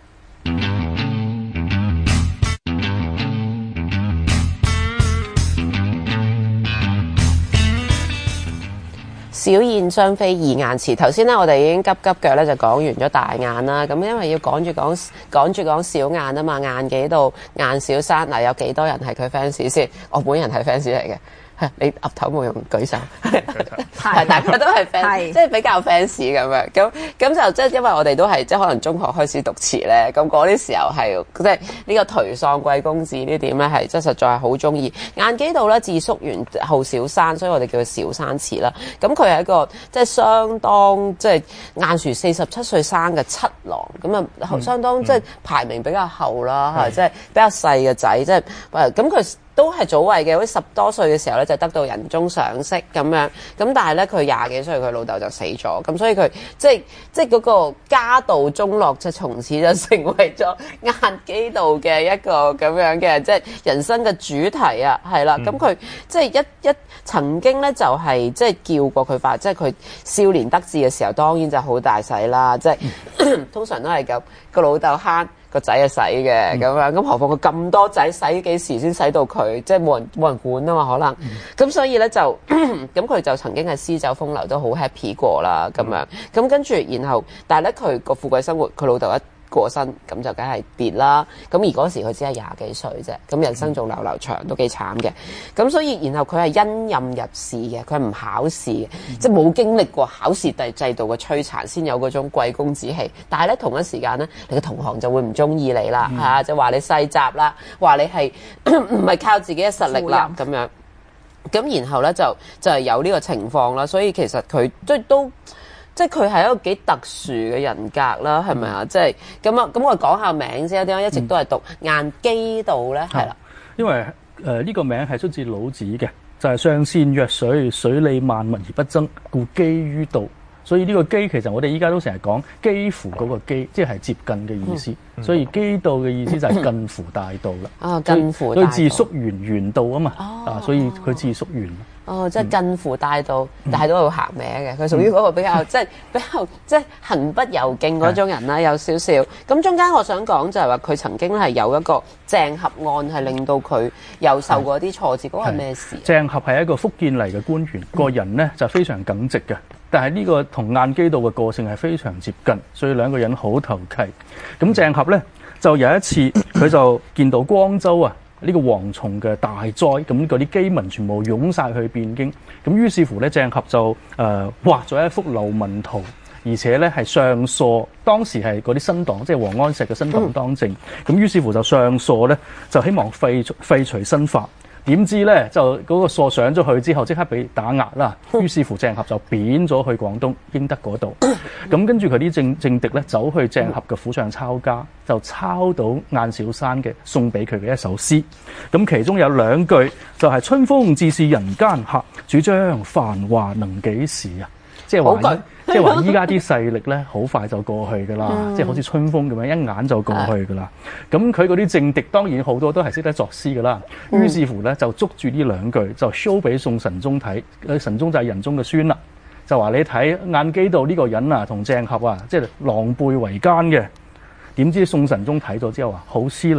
S1: 小燕雙飛二雁詞，頭先咧我哋已經急急腳咧就講完咗大雁啦，咁因為要趕住講趕住講小雁啊嘛，雁幾度雁小山嗱，有幾多人係佢 fans 先？我本人係 fans 嚟嘅。你岌頭冇用，舉手，係大家都係 fans，即係比較 fans 咁樣，咁咁就即係因為我哋都係即係可能中學開始讀詞咧，咁嗰啲時候係即係呢個頹喪貴公子呢點咧係即係實在係好中意。雁幾度咧自宿園號小山，所以我哋叫佢小山詞啦。咁佢係一個即係相當即係雁樹四十七歲生嘅七郎，咁啊相當、嗯、即係排名比較後啦，係、嗯、即係比較細嘅仔，即係咁佢。都係早慧嘅，好似十多歲嘅時候咧就得到人中賞識咁樣，咁但係咧佢廿幾歲佢老豆就死咗，咁所以佢即係即係嗰個家道中落，就從此就成為咗雁幾度嘅一個咁樣嘅即係人生嘅主題啊，係啦，咁佢、嗯、即係一一曾經咧就係、是、即係叫過佢爸，即係佢少年得志嘅時候，當然就好大使啦，即係、嗯、通常都係咁個老豆慳。個仔係使嘅咁樣，咁何況佢咁多仔使幾時先使到佢？即係冇人冇人管啊嘛，可能咁、嗯、所以咧就咁佢就曾經係詩酒風流都好 happy 過啦咁樣，咁跟住然後，但係咧佢個富貴生活，佢老豆一過身咁就梗係跌啦。咁而嗰時佢只係廿幾歲啫，咁人生仲流流長都幾慘嘅。咁所以然後佢係因任入仕嘅，佢係唔考試嘅，嗯、即係冇經歷過考試制制度嘅摧殘，先有嗰種貴公子氣。但係咧同一時間咧，你嘅同行就會唔中意你啦，嚇、嗯啊、就話你世襲啦，話你係唔係靠自己嘅實力啦咁樣。咁然後咧就就係、是、有呢個情況啦。所以其實佢即係都。即係佢係一個幾特殊嘅人格啦，係咪啊？即係咁啊！咁我講下名先，點解一直都係讀雁幾度咧？係啦、嗯，
S2: 因為誒呢、呃這個名係出自老子嘅，就係、是、上善若水，水利萬物而不爭，故幾於道。所以呢個幾其實我哋依家都成日講幾乎嗰個幾，即係接近嘅意思。嗯、所以幾道嘅意思就係近乎大道啦。啊，
S1: 近乎大道。
S2: 所以自宿園園道啊嘛。哦。啊，所以佢自宿園。
S1: 哦，即係近乎大道，嗯、但係都好行名嘅。佢屬於嗰個比較、嗯、即係比較即係行不由徑嗰種人啦，嗯、有少少。咁中間我想講就係話佢曾經係有一個鄭合案，係令到佢又受過啲挫折。嗰、嗯、個係咩事？鄭合係一個福建嚟嘅官員，個、嗯、人呢就非常耿直嘅。但係呢個同雁幾度嘅個性係非常接近，所以兩個人好投契。咁鄭合呢，就有一次佢就見到光州啊。呢個蝗蟲嘅大災，咁嗰啲饑民全部湧晒去汴京，咁於是乎咧，鄭合就誒、呃、畫咗一幅流民圖，而且咧係上疏，當時係嗰啲新黨，即係王安石嘅新黨當政，咁、嗯、於是乎就上疏咧，就希望廢除廢除新法。點知咧就嗰個疏上咗去之後，即刻俾打壓啦。於是乎鄭合就貶咗去廣東英德嗰度。咁跟住佢啲政政敵咧走去鄭合嘅府上抄家，就抄到雁小山嘅送俾佢嘅一首詩。咁其中有兩句就係、是、春風自是人間客，主張繁華能幾時啊！即係話，即係話，依家啲勢力咧，好快就過去噶啦，嗯、即係好似春風咁樣，一眼就過去噶啦。咁佢嗰啲政敵當然好多都係識得作詩噶啦。嗯、於是乎咧，就捉住呢兩句，就 show 俾宋神宗睇。神宗就係仁宗嘅孫啦，就話你睇雁幾度呢個人啊，同鄭合啊，即係狼狽為奸嘅。點知宋神宗睇咗之後話好詩嚟嘅，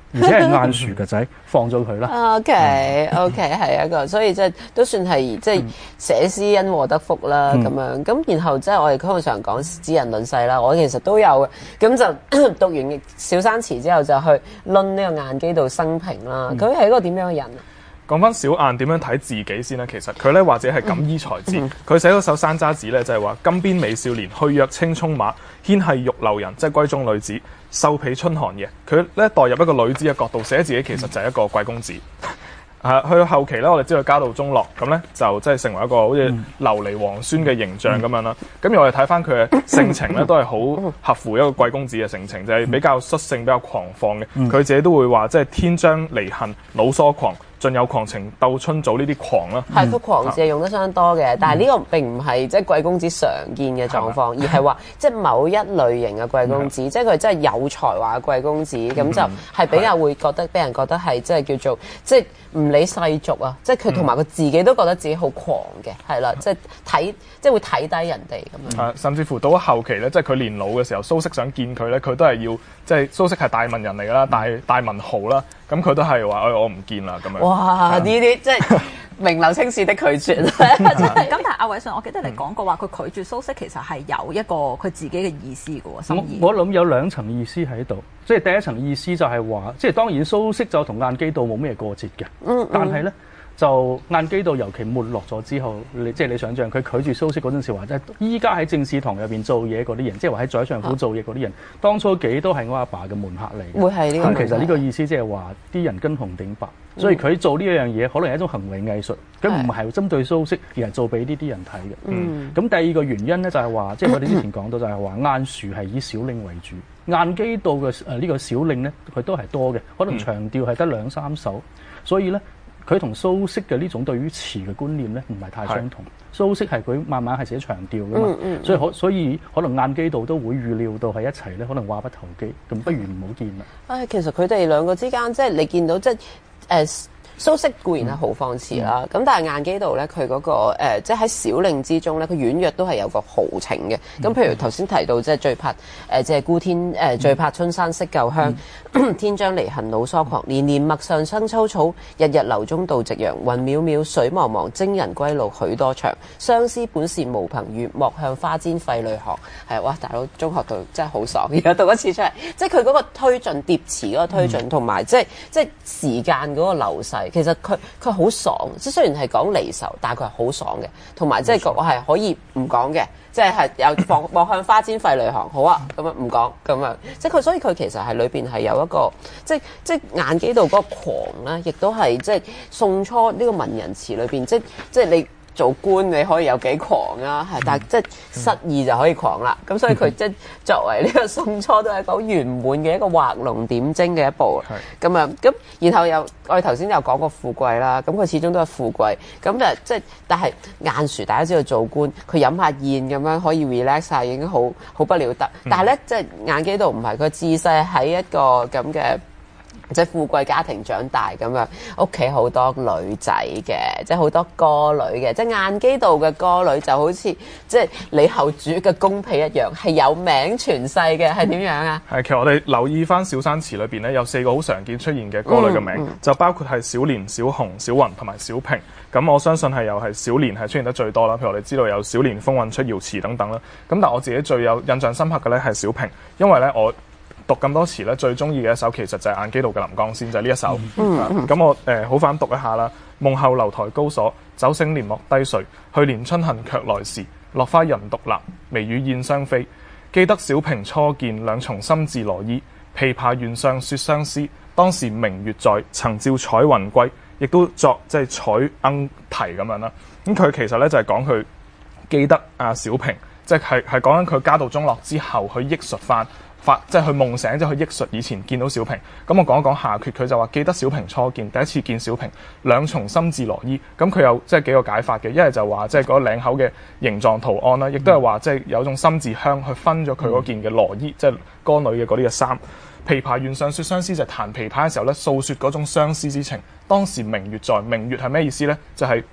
S2: 而且係晏殊嘅仔，放咗佢啦。
S1: OK OK 係一個，所以即係都算係即係寫詩因禍得福啦咁、嗯、樣。咁然後即係我哋通常講知人論世啦，我其實都有嘅。咁就讀完小山詞之後就去論呢個晏幾道生平啦。佢係一個點樣嘅人啊？
S3: 講翻小晏點樣睇自己先啦，其實佢咧或者係錦衣才子，佢寫嗰首山楂子咧就係話金邊美少年，去約青蔥馬，牽繫玉樓人，即係閨中女子，繡被春寒夜。佢咧代入一個女子嘅角度寫自己，其實就係一個貴公子。啊，去到後期咧，我哋知道家道中落，咁咧就即係成為一個好似流離皇孫嘅形象咁樣啦。咁、嗯、而我哋睇翻佢嘅性情咧，都係好合乎一個貴公子嘅性情，就係、是、比較率性、比較狂放嘅。佢、嗯、自己都會話，即係天將離恨，惱疏狂。盡有狂情鬥春早呢啲狂啦，
S1: 係個狂字係用得相當多嘅，嗯、但係呢個並唔係即係貴公子常見嘅狀況，而係話即係某一類型嘅貴公子，即係佢真係有才華嘅貴公子，咁、嗯、就係比較會覺得俾人覺得係即係叫做即係唔理世俗啊，即係佢同埋佢自己都覺得自己好狂嘅，係啦，即係睇即係會睇低人哋咁樣。
S3: 甚至乎到咗後期咧，即係佢年老嘅時候，蘇軾想見佢咧，佢都係要即係蘇軾係大文人嚟㗎啦，大大文豪啦，咁佢都係話：哎，我唔見啦咁樣。
S1: 哇！呢啲即係名留青史的拒絕。咁
S4: 但係阿偉信，我記得你講過話，佢拒絕蘇軾其實係有一個佢自己嘅意思嘅喎，心意。
S2: 我諗有兩層意思喺度，即係第一層意思就係話，即係當然蘇軾就同晏幾道冇咩過節嘅，嗯嗯但係咧。就晏幾道尤其沒落咗之後，你即係你想象佢拒絕蘇軾嗰陣時話，即係依家喺正史堂入邊做嘢嗰啲人，即係話喺宰相府做嘢嗰啲人，啊、當初幾都係我阿爸嘅門客嚟嘅。
S1: 會係呢個。
S2: 其實呢個意思即係話啲人跟紅頂白，嗯、所以佢做呢一樣嘢可能係一種行為藝術，佢唔係針對蘇軾，而係做俾呢啲人睇嘅。嗯。咁第二個原因咧就係話，即係我哋之前講到就係話晏殊係以小令為主，晏幾道嘅誒呢個小令咧佢都係多嘅，可能長調係得兩三首，所以咧。佢同蘇軾嘅呢種對於詞嘅觀念咧，唔係太相同。蘇軾係佢慢慢係寫長調噶嘛，嗯嗯、所以可所以可能晏幾道都會預料到喺一齊咧，可能話不投機，咁不如唔好見啦。
S1: 唉，其實佢哋兩個之間，即係你見到即係誒。呃蘇軾固然係豪放詞啦，咁、嗯、但係晏幾道咧，佢嗰、那個、呃、即係喺小令之中咧，佢婉約都係有個豪情嘅。咁、嗯、譬如頭先提到即係最怕誒，即係孤天誒，呃嗯、最怕春山色舊香，嗯、天將離恨惱疏狂。年年陌上生秋草，日日樓中道夕陽。雲渺渺，水茫茫，征人歸路許多長。相思本是無憑語，莫向花間費淚寒。係哇，大佬中學度真係好爽，而家讀一次出嚟，即係佢嗰個推進疊詞嗰個推進，同埋、嗯、即係即係時間嗰個流逝。其實佢佢好爽，即係雖然係講離愁，但係佢係好爽嘅，同埋即係我係可以唔講嘅，即係係有望望向花間費淚寒，好啊，咁樣唔講咁樣，即係佢所以佢其實係裏邊係有一個即係即係晏幾道嗰個狂咧，亦都係即係宋初呢個文人詞裏邊，即係即係你。做官你可以有幾狂啊，係，但係即係失意就可以狂啦。咁所以佢即係作為呢個宋初都係一個好圓滿嘅一個畫龍點睛嘅一部。咁樣咁，然後又我哋頭先又講過富貴啦。咁佢始終都係富貴。咁誒即係，但係晏殊大家知道做官，佢飲下宴咁樣可以 relax 下已經好好不了得。但係咧，即係晏幾道唔係，佢自細喺一個咁嘅。即係富貴家庭長大咁樣，屋企好多女仔嘅，即係好多歌女嘅，即係晏幾道嘅歌女就好似即係李後主嘅宮婢一樣，係有名傳世嘅，係點樣啊？
S3: 係，其實我哋留意翻小山詞裏邊咧，有四個好常見出現嘅歌女嘅名，嗯嗯、就包括係小蓮、小紅、小雲同埋小平。咁我相信係又係小蓮係出現得最多啦。譬如我哋知道有小蓮風韻出瑤池等等啦。咁但係我自己最有印象深刻嘅咧係小平，因為咧我。讀咁多詞咧，最中意嘅一首其實就係晏幾道嘅《臨江仙》，就係、是、呢一首。咁、嗯嗯、我誒好快咁讀一下啦。夢後樓台高鎖，酒醒簾幕低垂。去年春恨卻來時，落花人獨立，微雨燕雙飛。記得小平初見，兩重心字羅衣。琵琶原上說相思，當時明月在，曾照彩雲歸。亦都作即係彩鶯題咁樣啦。咁佢其實咧就係講佢記得阿小平，即係係講緊佢家道中落之後，去憶述翻。發即係去夢醒，即係去憶述以前見到小平。咁我講一講下闕，佢就話記得小平初見，第一次見小平，兩重心字羅衣。咁佢有即係幾個解法嘅，一係就話即係嗰個領口嘅形狀圖案啦，亦都係話即係有種心字香去分咗佢嗰件嘅羅衣，即係歌女嘅嗰啲嘅衫。琵琶原上說相思就係彈琵琶嘅時候咧，訴說嗰種相思之情。當時明月在，明月係咩意思咧？就係、是。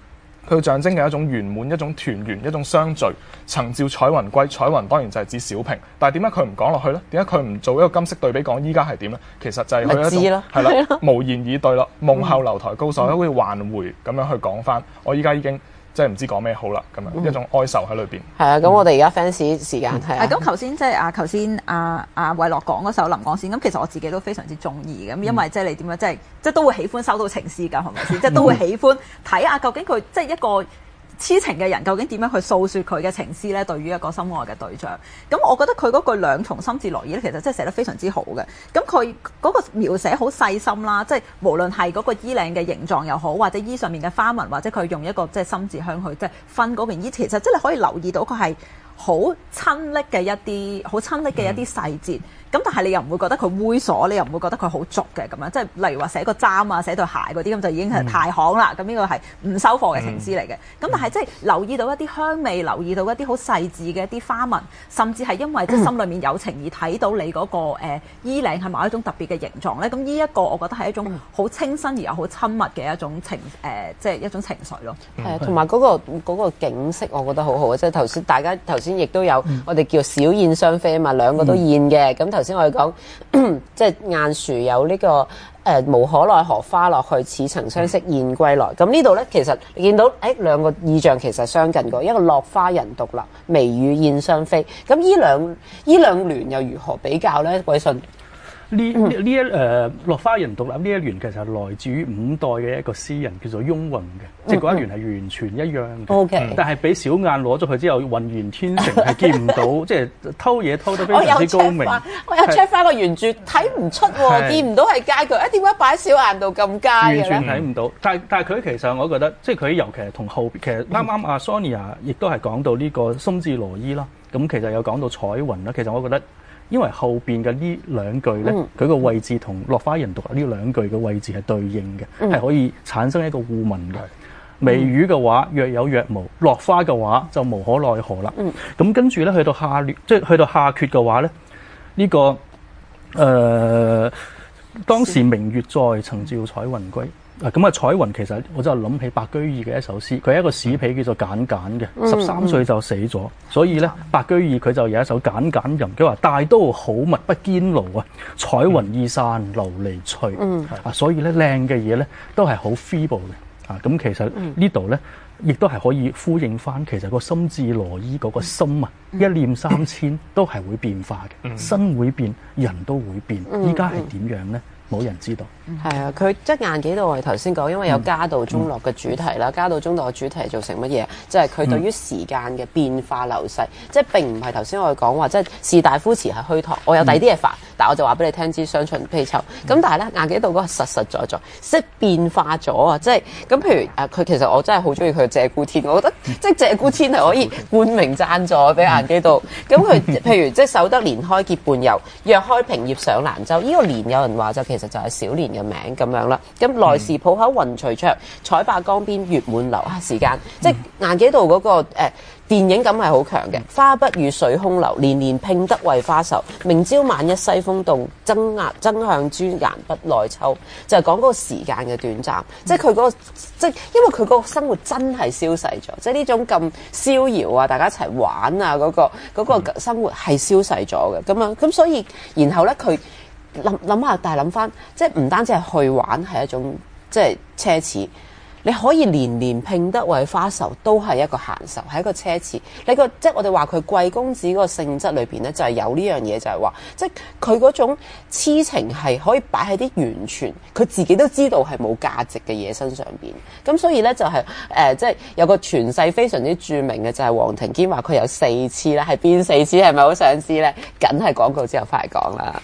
S3: 佢象徵嘅一種圓滿、一種團圓、一種相聚。曾照彩雲歸，彩雲當然就係指小平，但係點解佢唔講落去咧？點解佢唔做一個金色對比講依家係點咧？其實就係佢一種係啦，無言以對咯，夢後樓台高手，好似還回咁樣去講翻，我依家已經。即係唔知講咩好啦，咁樣、嗯、一種哀愁喺裏邊。
S1: 係啊，咁我哋而家 fans 時間係啊。
S4: 咁頭先即係啊，頭先啊啊偉樂講嗰首《臨港線》，咁其實我自己都非常之中意嘅，咁因為即係你點樣，即係即係都會喜歡收到情詩㗎，係咪先？即係都會喜歡睇下究竟佢即係一個痴情嘅人究竟點樣去訴說佢嘅情詩咧？對於一個心愛嘅對象，咁我覺得佢嗰句兩重心字落意咧，其實真係寫得非常之好嘅。咁佢嗰個描寫好細心啦，即係無論係嗰個衣領嘅形狀又好，或者衣上面嘅花紋，或者佢用一個即係心字香去即係分嗰件衣，其實即係你可以留意到佢係好親昵嘅一啲好親昵嘅一啲細節。咁但係你又唔會覺得佢猥瑣，你又唔會覺得佢好俗嘅咁樣，即係例如話寫個簪啊、寫對鞋嗰啲咁就已經係太行啦。咁呢個係唔收貨嘅情詩嚟嘅。咁、嗯、但係即係留意到一啲香味，留意到一啲好細緻嘅一啲花紋，甚至係因為即係心裏面有情而睇到你嗰、那個誒、呃、衣領係某一種特別嘅形狀咧。咁呢一個我覺得係一種好清新而又好親密嘅一種情誒、呃，即係一種情緒咯。
S1: 係啊，同埋嗰個嗰、那個景色，我覺得好好啊！即係頭先大家頭先亦都有、嗯、我哋叫小燕雙飛啊嘛，兩個都燕嘅。咁頭先我哋講。即係雁樹有呢、這個誒、呃、無可奈何花落去，似曾相識燕歸來。咁呢度咧，其實你見到誒兩個意象其實相近嘅，一個落花人獨立，微與燕雙飛。咁呢兩呢兩聯又如何比較咧？偉信？
S2: 呢呢一誒落花人獨立呢一聯其實係來自於五代嘅一個詩人叫做翁韻嘅，嗯、即係嗰一聯係完全一樣嘅。O K，、嗯、但係俾小雁攞咗佢之後，渾然天成係見唔到，即係偷嘢偷得非常之高明。
S1: 我有 check 翻個原著，睇唔出喎，見唔到係街腳。誒點解擺喺小雁度咁街嘅咧？
S2: 完全睇唔到。嗯、但係但係佢其實我覺得，即係佢尤其係同後邊，其實啱啱阿 Sonia 亦都係講到呢個心字羅衣啦。咁其實有講到彩雲啦。其實我覺得。因為後邊嘅呢兩句咧，佢個、嗯、位置同落花人獨立呢兩句嘅位置係對應嘅，係、嗯、可以產生一個互文嘅。微雨嘅話，若有若無；落花嘅話，就無可奈何啦。咁、嗯、跟住咧，去到下聯，即係去到下闕嘅話咧，呢、這個誒、呃、當時明月在，曾照彩雲歸。啊，咁啊，彩雲其實我就諗起白居易嘅一首詩，佢係一個史婢叫做簡簡嘅，十三歲就死咗，嗯、所以咧白居易佢就有一首簡簡吟，佢話大都好物不堅牢啊，彩雲依山琉璃脆，嗯、啊，所以咧靚嘅嘢咧都係好 feeble 嘅，啊，咁其實呢度咧亦都係可以呼應翻，其實個心字羅衣嗰個心啊，嗯、一念三千都係會變化嘅，嗯、身會變，人都會變，依家係點樣咧？冇人知道。
S1: 係啊，佢即係雁幾度我哋頭先講，因為有家道中落嘅主題啦，嗯、家道中落嘅主題做成乜嘢？即係佢對於時間嘅變化流逝，嗯、即係並唔係頭先我哋講話，即係士大夫詞係虛託，我有第二啲嘢煩，嗯、但係我就話俾你聽知雙春悲秋。咁、嗯、但係咧，雁幾度嗰個實實在在，即係變化咗啊！即係咁，譬如誒，佢其實我真係好中意佢嘅鷓鴣天，我覺得、嗯、即係鷓鴣天係可以冠名贊助俾雁幾度。咁佢、嗯、譬如即係守得蓮開結伴遊，若開平葉上蘭州。呢、這個蓮有人話就其實就係小蓮嘅名咁樣啦。咁來時抱口雲徐嵯，采罷江邊月滿樓。啊，時間、嗯、即係雁幾度嗰、那個誒、呃、電影感係好強嘅。花不與水空流，年年聘得為花愁。明朝萬一西風動，爭壓爭向朱顏不耐抽。就係講嗰個時間嘅短暫，嗯、即係佢嗰個即係因為佢個生活真係消逝咗，即係呢種咁逍遙啊，大家一齊玩啊嗰、那個嗰、那個生活係消逝咗嘅咁樣。咁所以然後咧佢。諗諗下，但係諗翻，即係唔單止係去玩係一種即係奢侈，你可以年年聘得為花愁，都係一個閒愁，係一個奢侈。你個即係我哋話佢貴公子嗰個性質裏邊咧，就係、是、有呢樣嘢，就係、是、話，即係佢嗰種痴情係可以擺喺啲完全佢自己都知道係冇價值嘅嘢身上邊。咁所以咧就係、是、誒、呃，即係有個傳世非常之著名嘅就係黃庭堅話佢有四痴啦，係邊四痴？係咪好想知咧？梗係廣告之後快講啦。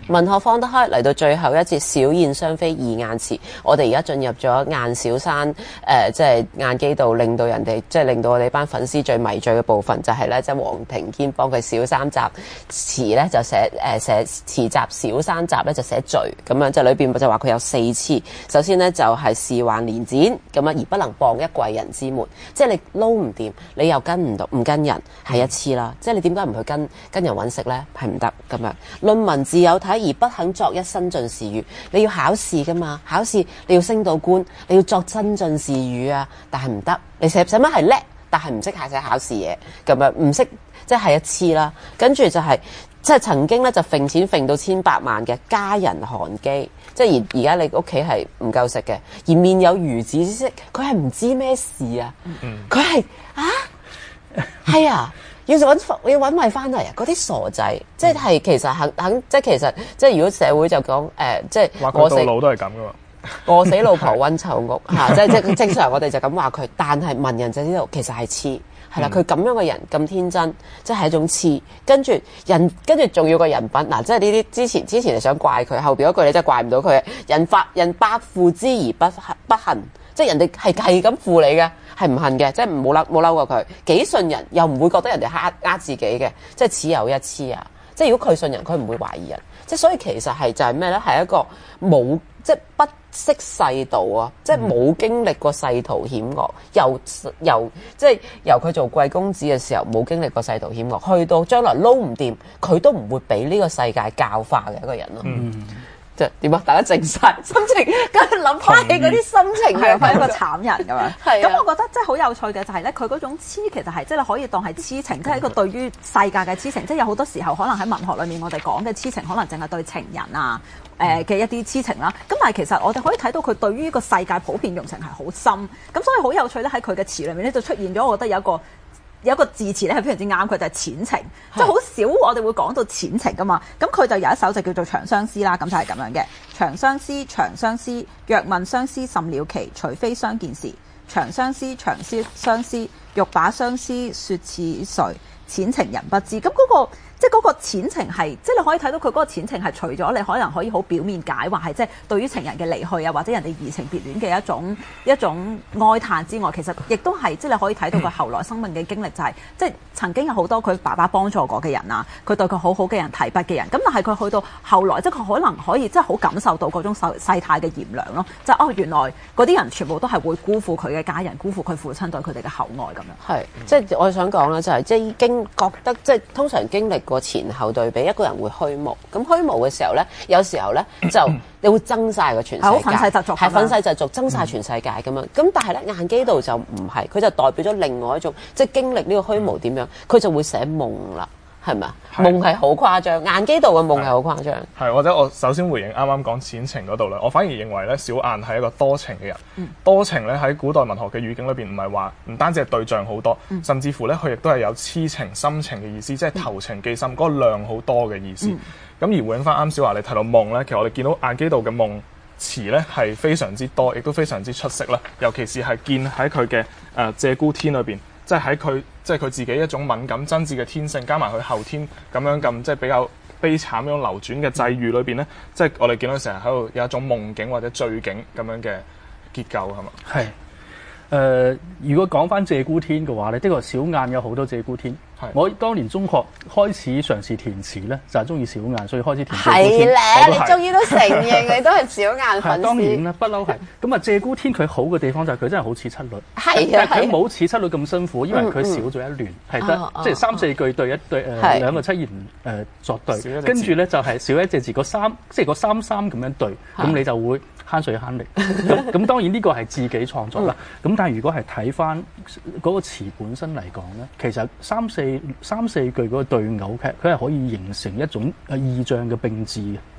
S1: 文學放得開嚟到最後一節小燕雙飛二雁詞，我哋而家進入咗雁小山誒、呃，即係雁基道，令到人哋即係令到我哋班粉絲最迷醉嘅部分就係咧，即係黃庭堅幫佢小三集詞咧就寫誒、呃、寫詞集小三集咧就寫序咁樣，即係裏邊就話佢有四次。首先咧就係仕宦連展咁啊，而不能傍一貴人之門，即係你撈唔掂，你又跟唔到，唔跟人係一次啦。即係你點解唔去跟跟人揾食咧？係唔得咁樣。論文自有體而不肯作一新進士語，你要考試噶嘛？考試你要升到官，你要作新進士語啊，但係唔得。你寫寫乜係叻，但係唔識寫考試嘢咁樣，唔識即係一次啦。跟住就係、是、即係曾經咧就揈錢揈到千百萬嘅家人韓基，即係而而家你屋企係唔夠食嘅，而面有孺子之色，佢係唔知咩事啊！佢係、嗯、啊，係啊。要揾要揾米翻嚟啊！嗰啲傻仔，即係其實肯肯，即係其實即係如果社會就講誒、呃，即係
S3: 我死老都係咁噶嘛，
S1: 餓死老婆溫臭屋嚇，即係即係正常我哋就咁話佢，但係文人就知道其實係黐係啦，佢咁樣嘅人咁天真，即係一種黐，跟住人跟住仲要個人品嗱，即係呢啲之前之前係想怪佢，後邊嗰句你真係怪唔到佢，人發人百富之而不不恨。即係人哋係係咁負你嘅，係唔恨嘅，即係冇嬲冇嬲過佢，幾信人又唔會覺得人哋呃呃自己嘅，即係似有一黐啊！即係如果佢信人，佢唔會懷疑人，即係所以其實係就係咩咧？係一個冇即係不識世道啊！即係冇經歷過世途險惡，由由即係由佢做貴公子嘅時候冇經歷過世途險惡，去到將來撈唔掂，佢都唔會俾呢個世界教化嘅一個人咯。嗯即係點啊？大家靜晒心情，跟住諗翻起嗰啲心情
S4: 係係一個慘人咁樣。
S1: 係
S4: 咁我覺得即係好有趣嘅就係咧，佢嗰種痴其實係即係可以當係痴情，即係一個對於世界嘅痴情。即係有好多時候可能喺文學裏面我哋講嘅痴情，可能淨係對情人啊誒嘅、呃、一啲痴情啦。咁但係其實我哋可以睇到佢對於呢個世界普遍用情係好深。咁所以好有趣咧，喺佢嘅詞裏面咧就出現咗，我覺得有一個。有一個字詞咧係非常之啱佢，就係、是、淺情，即係好少我哋會講到淺情噶嘛。咁佢就有一首就叫做《長相思》啦，咁就係咁樣嘅。長相思，長相思，若問相思甚了期，除非相見時。長相思，長思相思，欲把相思説似誰？淺情人不知。咁嗰、那個即係嗰個淺情係，即係你可以睇到佢嗰個淺情係除咗你可能可以好表面解話係即係對於情人嘅離去啊，或者人哋移情別戀嘅一種一種哀嘆之外，其實亦都係即係你可以睇到佢後來生命嘅經歷就係、是、即係曾經有好多佢爸爸幫助過嘅人啊，佢對佢好好嘅人提筆嘅人，咁但係佢去到後來即係佢可能可以即係好感受到嗰種世世態嘅炎涼咯，即係哦原來嗰啲人全部都係會辜負佢嘅家人，辜負佢父親對佢哋嘅厚愛咁樣。
S1: 係即係我想講咧，就係即係已經覺得即係通常經歷個前後對比，一個人會虛無。咁虛無嘅時候咧，有時候咧就你會憎晒個全世界，
S4: 係憤世嫉俗，
S1: 係憤世嫉俗，憎晒全世界咁樣。咁但係咧，雁基道就唔係，佢就代表咗另外一種，即係經歷呢個虛無點樣，佢就會寫夢啦。係咪啊？夢係好誇張，雁基道嘅夢係好誇張。
S3: 係，或者我首先回應啱啱講淺情嗰度咧，我反而認為咧，小雁係一個多情嘅人。嗯、多情咧喺古代文學嘅語境裏邊，唔係話唔單止係對象好多，嗯、甚至乎咧佢亦都係有痴情、深情嘅意思，即係投情寄心嗰、嗯、個量好多嘅意思。咁、嗯、而回應翻啱小華你提到夢咧，其實我哋見到雁基道嘅夢詞咧係非常之多，亦都非常之出色啦。尤其是係見喺佢嘅誒鷓鴣天裏邊。即係喺佢，即係佢自己一種敏感真摯嘅天性，加埋佢後天咁樣咁，即係比較悲慘咁樣流轉嘅際遇裏邊咧，即係我哋見到成日喺度有一種夢境或者醉境咁樣嘅結構係嘛？係。誒、
S2: 呃，如果講翻鷓鴣天嘅話咧，的確小雁有好多鷓鴣天。係。我當年中學開始嘗試填詞咧，就係中意小雁，所以開始填鷓鴣天。係咧，你終於都承認你都係小雁粉絲。當然啦，不嬲係。咁啊，鷓鴣天佢好嘅地方就係佢真係好似七律。係啊，佢冇似七律咁辛苦，因為佢少咗一聯，係得、嗯嗯、即係三四句對一對誒、呃、兩個七言誒、呃、作對，跟住咧就係少一隻字，個三即係個三三咁樣對，咁你就會慳水慳力。咁咁當然呢個係自己創作啦。咁、嗯、但係如果係睇翻嗰個詞本身嚟講咧，其實三四三四句嗰個對偶劇，佢係可以形成一種誒意象嘅並置嘅。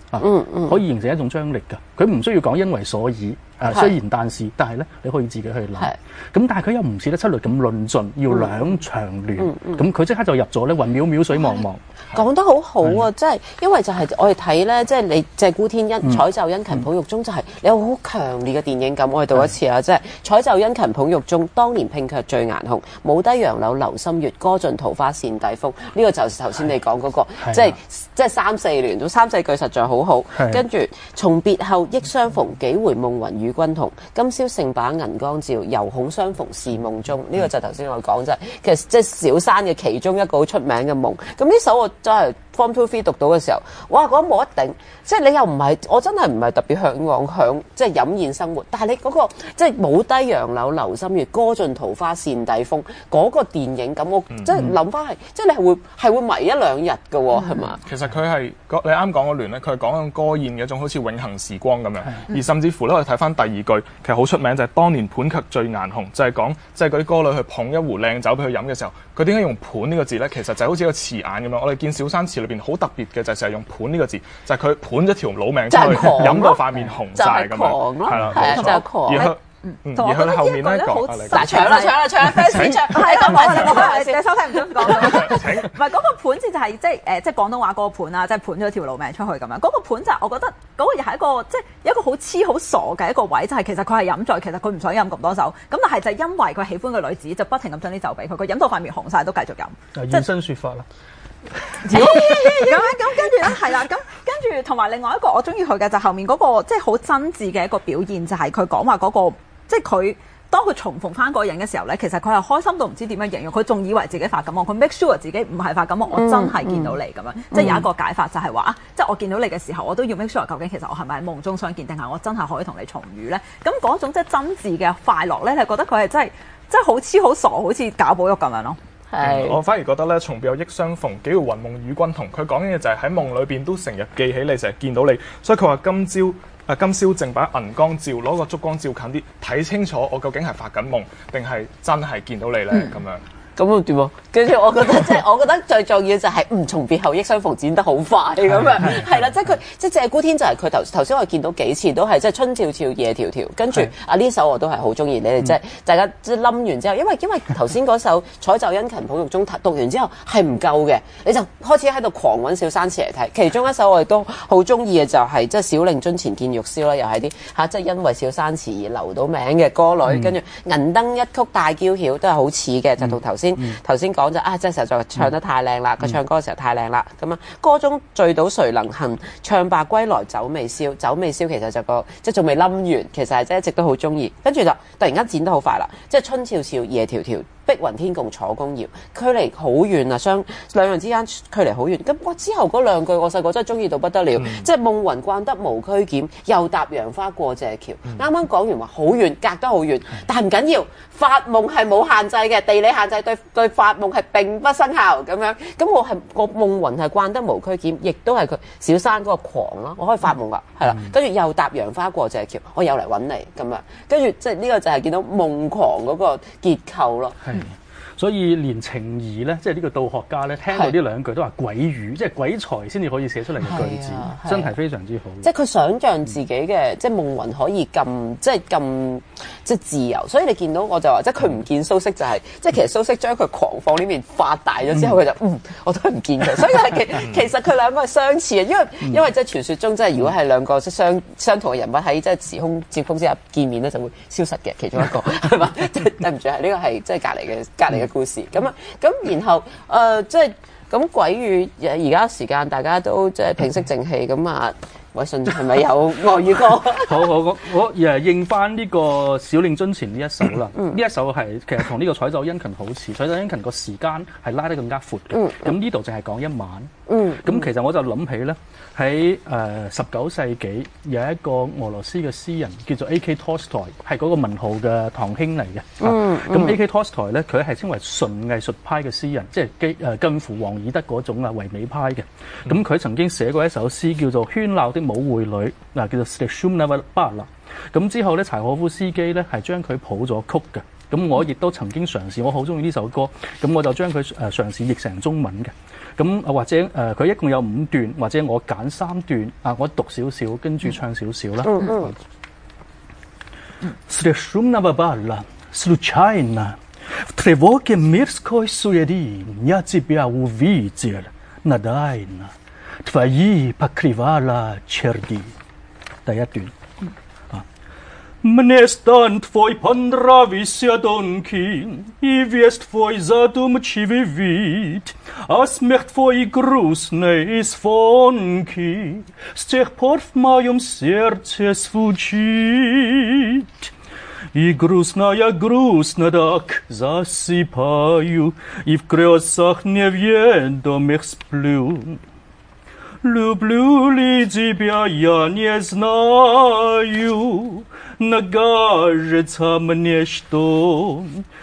S2: 啊，可以形成一種張力㗎。佢唔需要講因為所以。誒雖然但是，但係咧你可以自己去諗。咁但係佢又唔似得七律咁論盡，要兩長亂。咁佢即刻就入咗咧，雲渺渺水茫茫。
S1: 講得好好啊！即係因為就係我哋睇咧，即係你鷓鴣天恩、彩袖殷勤捧玉鐘，就係你有好強烈嘅電影感。我哋讀一次啊，即係彩袖殷勤捧玉鐘，當年拼卻最顏紅。舞低楊柳流心月，歌盡桃花扇底風。呢個就係頭先你講嗰個，即係即係三四聯，都三四句實在好好。跟住從別後憶相逢，幾回夢魂與君同。今宵勝把銀光照，猶恐相逢是夢中。呢個就頭先我講啫，其實即係小山嘅其中一個好出名嘅夢。咁呢首我真係 Form Two Three 讀到嘅時候，哇！覺得冇一定，即係你又唔係，我真係唔係特別向往響即係飲宴生活，但係你嗰個即係舞低楊柳流心月，歌盡桃花扇底風嗰個電影咁，我即係諗翻係，即係你係會係會迷一兩日嘅喎，係嘛？
S3: 其實佢係你啱講嗰聯咧，佢係講緊歌宴嘅一種好似永恆時光咁樣，而甚至乎咧，我哋睇翻第二句，其實好出名就係當年盤卻最顏紅，就係講即係嗰啲歌女去捧一壺靚酒俾佢飲嘅時候，佢點解用盤呢個字咧？其實就好似一個詞眼咁樣。我哋見小山詞裏邊好特別嘅就係成日用盤呢個字，就係佢盤咗條老命出去飲到塊面紅晒咁樣，係啦，冇錯。
S4: 嗯，
S3: 而佢後面咧講，
S4: 嗱搶啦搶啦搶啦 fans 搶，係咁講先，我先收聽唔想講。唔係嗰個盤字就係即係誒，即係廣東話嗰個盤啊，即係盤咗條老命出去咁樣。嗰個盤就我覺得嗰個又係一個即係有一個好黐好傻嘅一個位，就係其實佢係飲醉，其實佢唔想飲咁多酒，咁但係就因為佢喜歡個女子，就不停咁將啲酒俾佢，佢飲到塊面紅晒都繼續飲。
S2: 現身説法啦。
S4: 咁樣咁跟住咧係啦，咁跟住同埋另外一個我中意佢嘅就後面嗰個即係好真摯嘅一個表現，就係佢講話嗰個。即係佢當佢重逢翻嗰個人嘅時候咧，其實佢係開心到唔知點樣形容，佢仲以為自己發緊夢，佢 make sure 自己唔係發緊夢，我真係見到你咁樣。嗯、即係有一個解法就係話啊，即係我見到你嘅時候，我都要 make sure 究竟其實我係咪喺夢中相見，定係我真係可以同你重遇咧？咁嗰種即係真摯嘅快樂咧，你覺得佢係真係真係好黐好傻，好似賈寶玉咁樣咯。
S3: 嗯、我反而覺得咧，從別有憶相逢，幾回雲夢與君同。佢講嘅就係喺夢裏邊都成日記起你，成日見到你，所以佢話今朝。啊！今宵淨把銀光照，攞個燭光照近啲，睇清楚我究竟係發緊夢，定係真係見到你咧？咁、嗯、樣。咁
S1: 啊點啊？跟住我覺得即係我覺得最重要就係唔從別後憶相逢剪得好快咁樣，係啦，即係佢即係鷓鴣天就係佢頭頭先我見到幾次都係即係春悄悄夜迢迢，跟住啊呢首我都係好中意，你哋即係大家即係冧完之後，因為因為頭先嗰首彩袖殷勤捧玉鐘讀完之後係唔夠嘅，你就開始喺度狂揾小山詞嚟睇，其中一首我亦都好中意嘅就係即係小令樽前見玉簫啦，又係啲嚇即係因為小山詞而留到名嘅歌女，跟住銀燈一曲大嬌曉都係好似嘅，就同頭先頭先講就啊，即係實在唱得太靚啦，佢、嗯、唱歌嘅時候太靚啦，咁啊歌中醉倒誰能恨，唱罷歸來酒未消，酒未消其實就個即係仲未冧完，其實係即係一直都好中意，跟住就突然間剪得好快啦，即係春悄悄夜迢迢。碧雲天共楚宮遙，距離好遠啊！相兩樣之間距離好遠。咁哇之後嗰兩句我細個真係中意到不得了，嗯、即係夢魂慣得無拘檢，又踏楊花過謝橋。啱啱講完話好遠，隔得好遠，嗯、但係唔緊要，發夢係冇限制嘅，地理限制對對發夢係並不生效咁樣。咁我係個夢魂係慣得無拘檢，亦都係佢小山嗰個狂咯，我可以發夢噶，係啦、嗯。跟住又踏楊花過謝橋，我又嚟揾你咁樣。跟住即係呢個就係見到夢狂嗰個結構咯。
S2: 所以連程頤咧，即係呢個道學家咧，聽到呢兩句都話鬼語，即係鬼才先至可以寫出嚟嘅句子，啊啊、真係非常之好。即係佢
S1: 想像自己嘅、嗯、即係夢魂可以咁即係咁即係自由，所以你見到我就話，即係佢唔見蘇軾就係、是，即係其實蘇軾將佢狂放呢面發大咗之後，佢、嗯、就嗯我都係唔見佢，所以係其其實佢兩個係相似嘅，因為、嗯、因為即係傳說中即係如果係兩個即係相相同嘅人物喺即係時空接風之下見面咧，就會消失嘅其中一個係嘛？即係對唔住，係呢個係即係隔離嘅隔離嘅故事咁啊，咁然後誒、呃、即係咁鬼語而家時間大家都即係平息靜氣咁啊，偉信係咪有外語歌？
S2: 好好，我我誒應翻呢個小令樽前呢一首啦，呢、嗯、一首係其實同呢個彩袖殷勤好似，彩袖殷勤個時間係拉得更加闊嘅，咁呢度淨係講一晚。嗯，咁、嗯、其實我就諗起咧，喺誒十九世紀有一個俄羅斯嘅詩人叫做 A K Tolstoy， 係嗰個文豪嘅堂兄嚟嘅。嗯，咁、啊、A K Tolstoy 咧，佢係稱為純藝術派嘅詩人，即係基誒近乎王爾德嗰種啊唯美派嘅。咁佢、嗯、曾經寫過一首詩叫做《喧鬧的舞會裏》，嗱叫做《Stashumna Balla》。咁之後咧，柴可夫斯基咧係將佢譜咗曲嘅。 咁我亦都曾經嘗試，我好中意呢首歌，咁我就將佢誒嘗試譯成中文嘅。咁或者誒佢、呃、一共有五段，或者我揀三段啊，我讀少少，跟住唱少少啦。嗯嗯。Streszumna balla, случайно, в тревоге мирской суеты, я тебя увидел, надайно, твои покрывала черди。第一段。Мне стан твой понравился тонкий, и весь твой задумчивый вид, а смех твой грустный и звонкий с тех пор в моем сердце звучит. И грустно я грустно так засыпаю, и в грезах неведомых сплю. Люблю ли тебя я не знаю, но кажется мне, что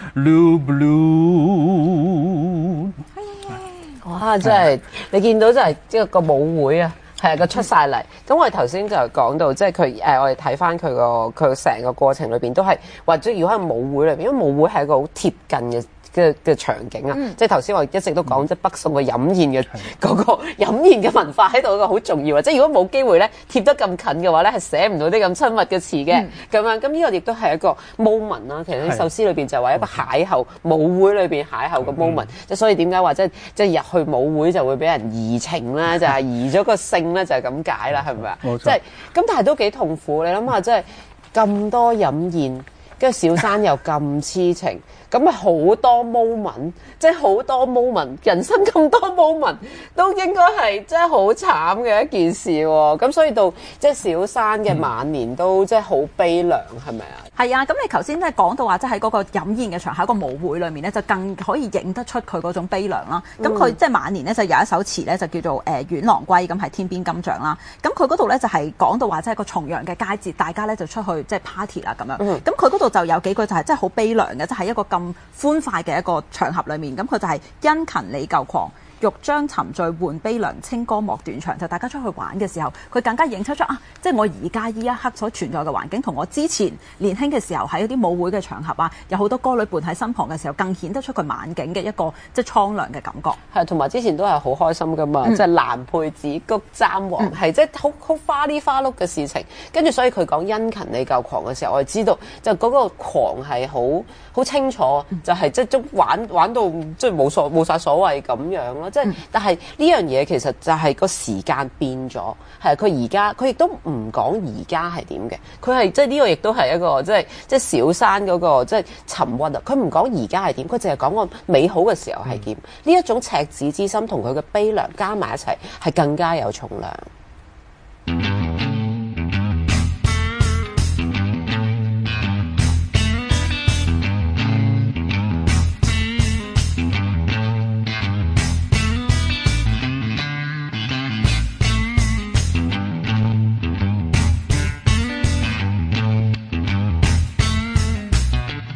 S2: люблю。
S1: 哇！真係你見到真係即係個舞會啊，係個出晒嚟。咁我哋頭先就講到，即係佢誒，我哋睇翻佢個佢成個過程裏邊都係，或者如果喺舞會裏邊，因為舞會係一個好貼近嘅。嘅嘅場景啊，嗯、即係頭先我一直都講，即係北宋嘅飲宴嘅嗰個飲宴嘅文化喺度，一個好重要啊！即係如果冇機會咧貼得咁近嘅話咧，係寫唔到啲咁親密嘅詞嘅咁樣。咁呢個亦都係一個 moment 啦。其實啲壽司裏邊就話一個邂逅，舞會裏邊邂逅嘅 moment。即係所以點解話即係即係入去舞會就會俾人移情咧，就係移咗個性咧，就係咁解啦，係咪啊？即係咁，但係都幾痛苦。你諗下，即係咁多飲宴，跟住小山又咁痴情。咁咪好多 moment， 即係好多 moment， 人生咁多 moment 都應該係真係好慘嘅一件事喎。咁所以到即係小山嘅晚年都即係好悲涼，係咪啊？
S4: 係啊，咁你頭先咧講到話，即係喺嗰個飲宴嘅場合，喺個舞會裏面咧，就更可以影得出佢嗰種悲涼啦。咁佢、嗯、即係晚年咧就有一首詞咧，就叫做誒《遠郎歸》，咁係天邊金像啦。咁佢嗰度咧就係、是、講到話，即係個重陽嘅佳節，大家咧就出去即係 party 啦咁樣。咁佢嗰度就有幾句就係真係好悲涼嘅，即係一個咁歡快嘅一個場合裏面，咁佢就係殷勤你夠狂，欲將沉醉換悲涼，清歌莫斷腸。就大家出去玩嘅時候，佢更加影出出啊！即係我而家依一刻所存在嘅環境，同我之前年輕嘅時候喺一啲舞會嘅場合啊，有好多歌女伴喺身旁嘅時候，更顯得出佢晚景嘅一個即係蒼涼嘅感覺。
S1: 係，同埋之前都係好開心噶嘛，嗯、即係蘭佩子菊簪黃，係、嗯、即係好好花里花碌嘅事情。跟住所以佢講殷勤你夠狂嘅時候，我哋知道就嗰個狂係好好清楚，嗯、就係即係都玩玩到即係冇所冇曬所謂咁樣咯。即係，嗯、但係呢樣嘢其實就係個時間變咗，係佢而家佢亦都唔講而家係點嘅，佢係即係呢個亦都係一個即係即係小山嗰個即係沉鬱啊！佢唔講而家係點，佢淨係講個美好嘅時候係點。呢一種赤子之心同佢嘅悲涼加埋一齊，係更加有重量。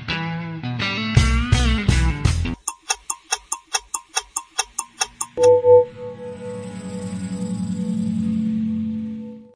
S5: you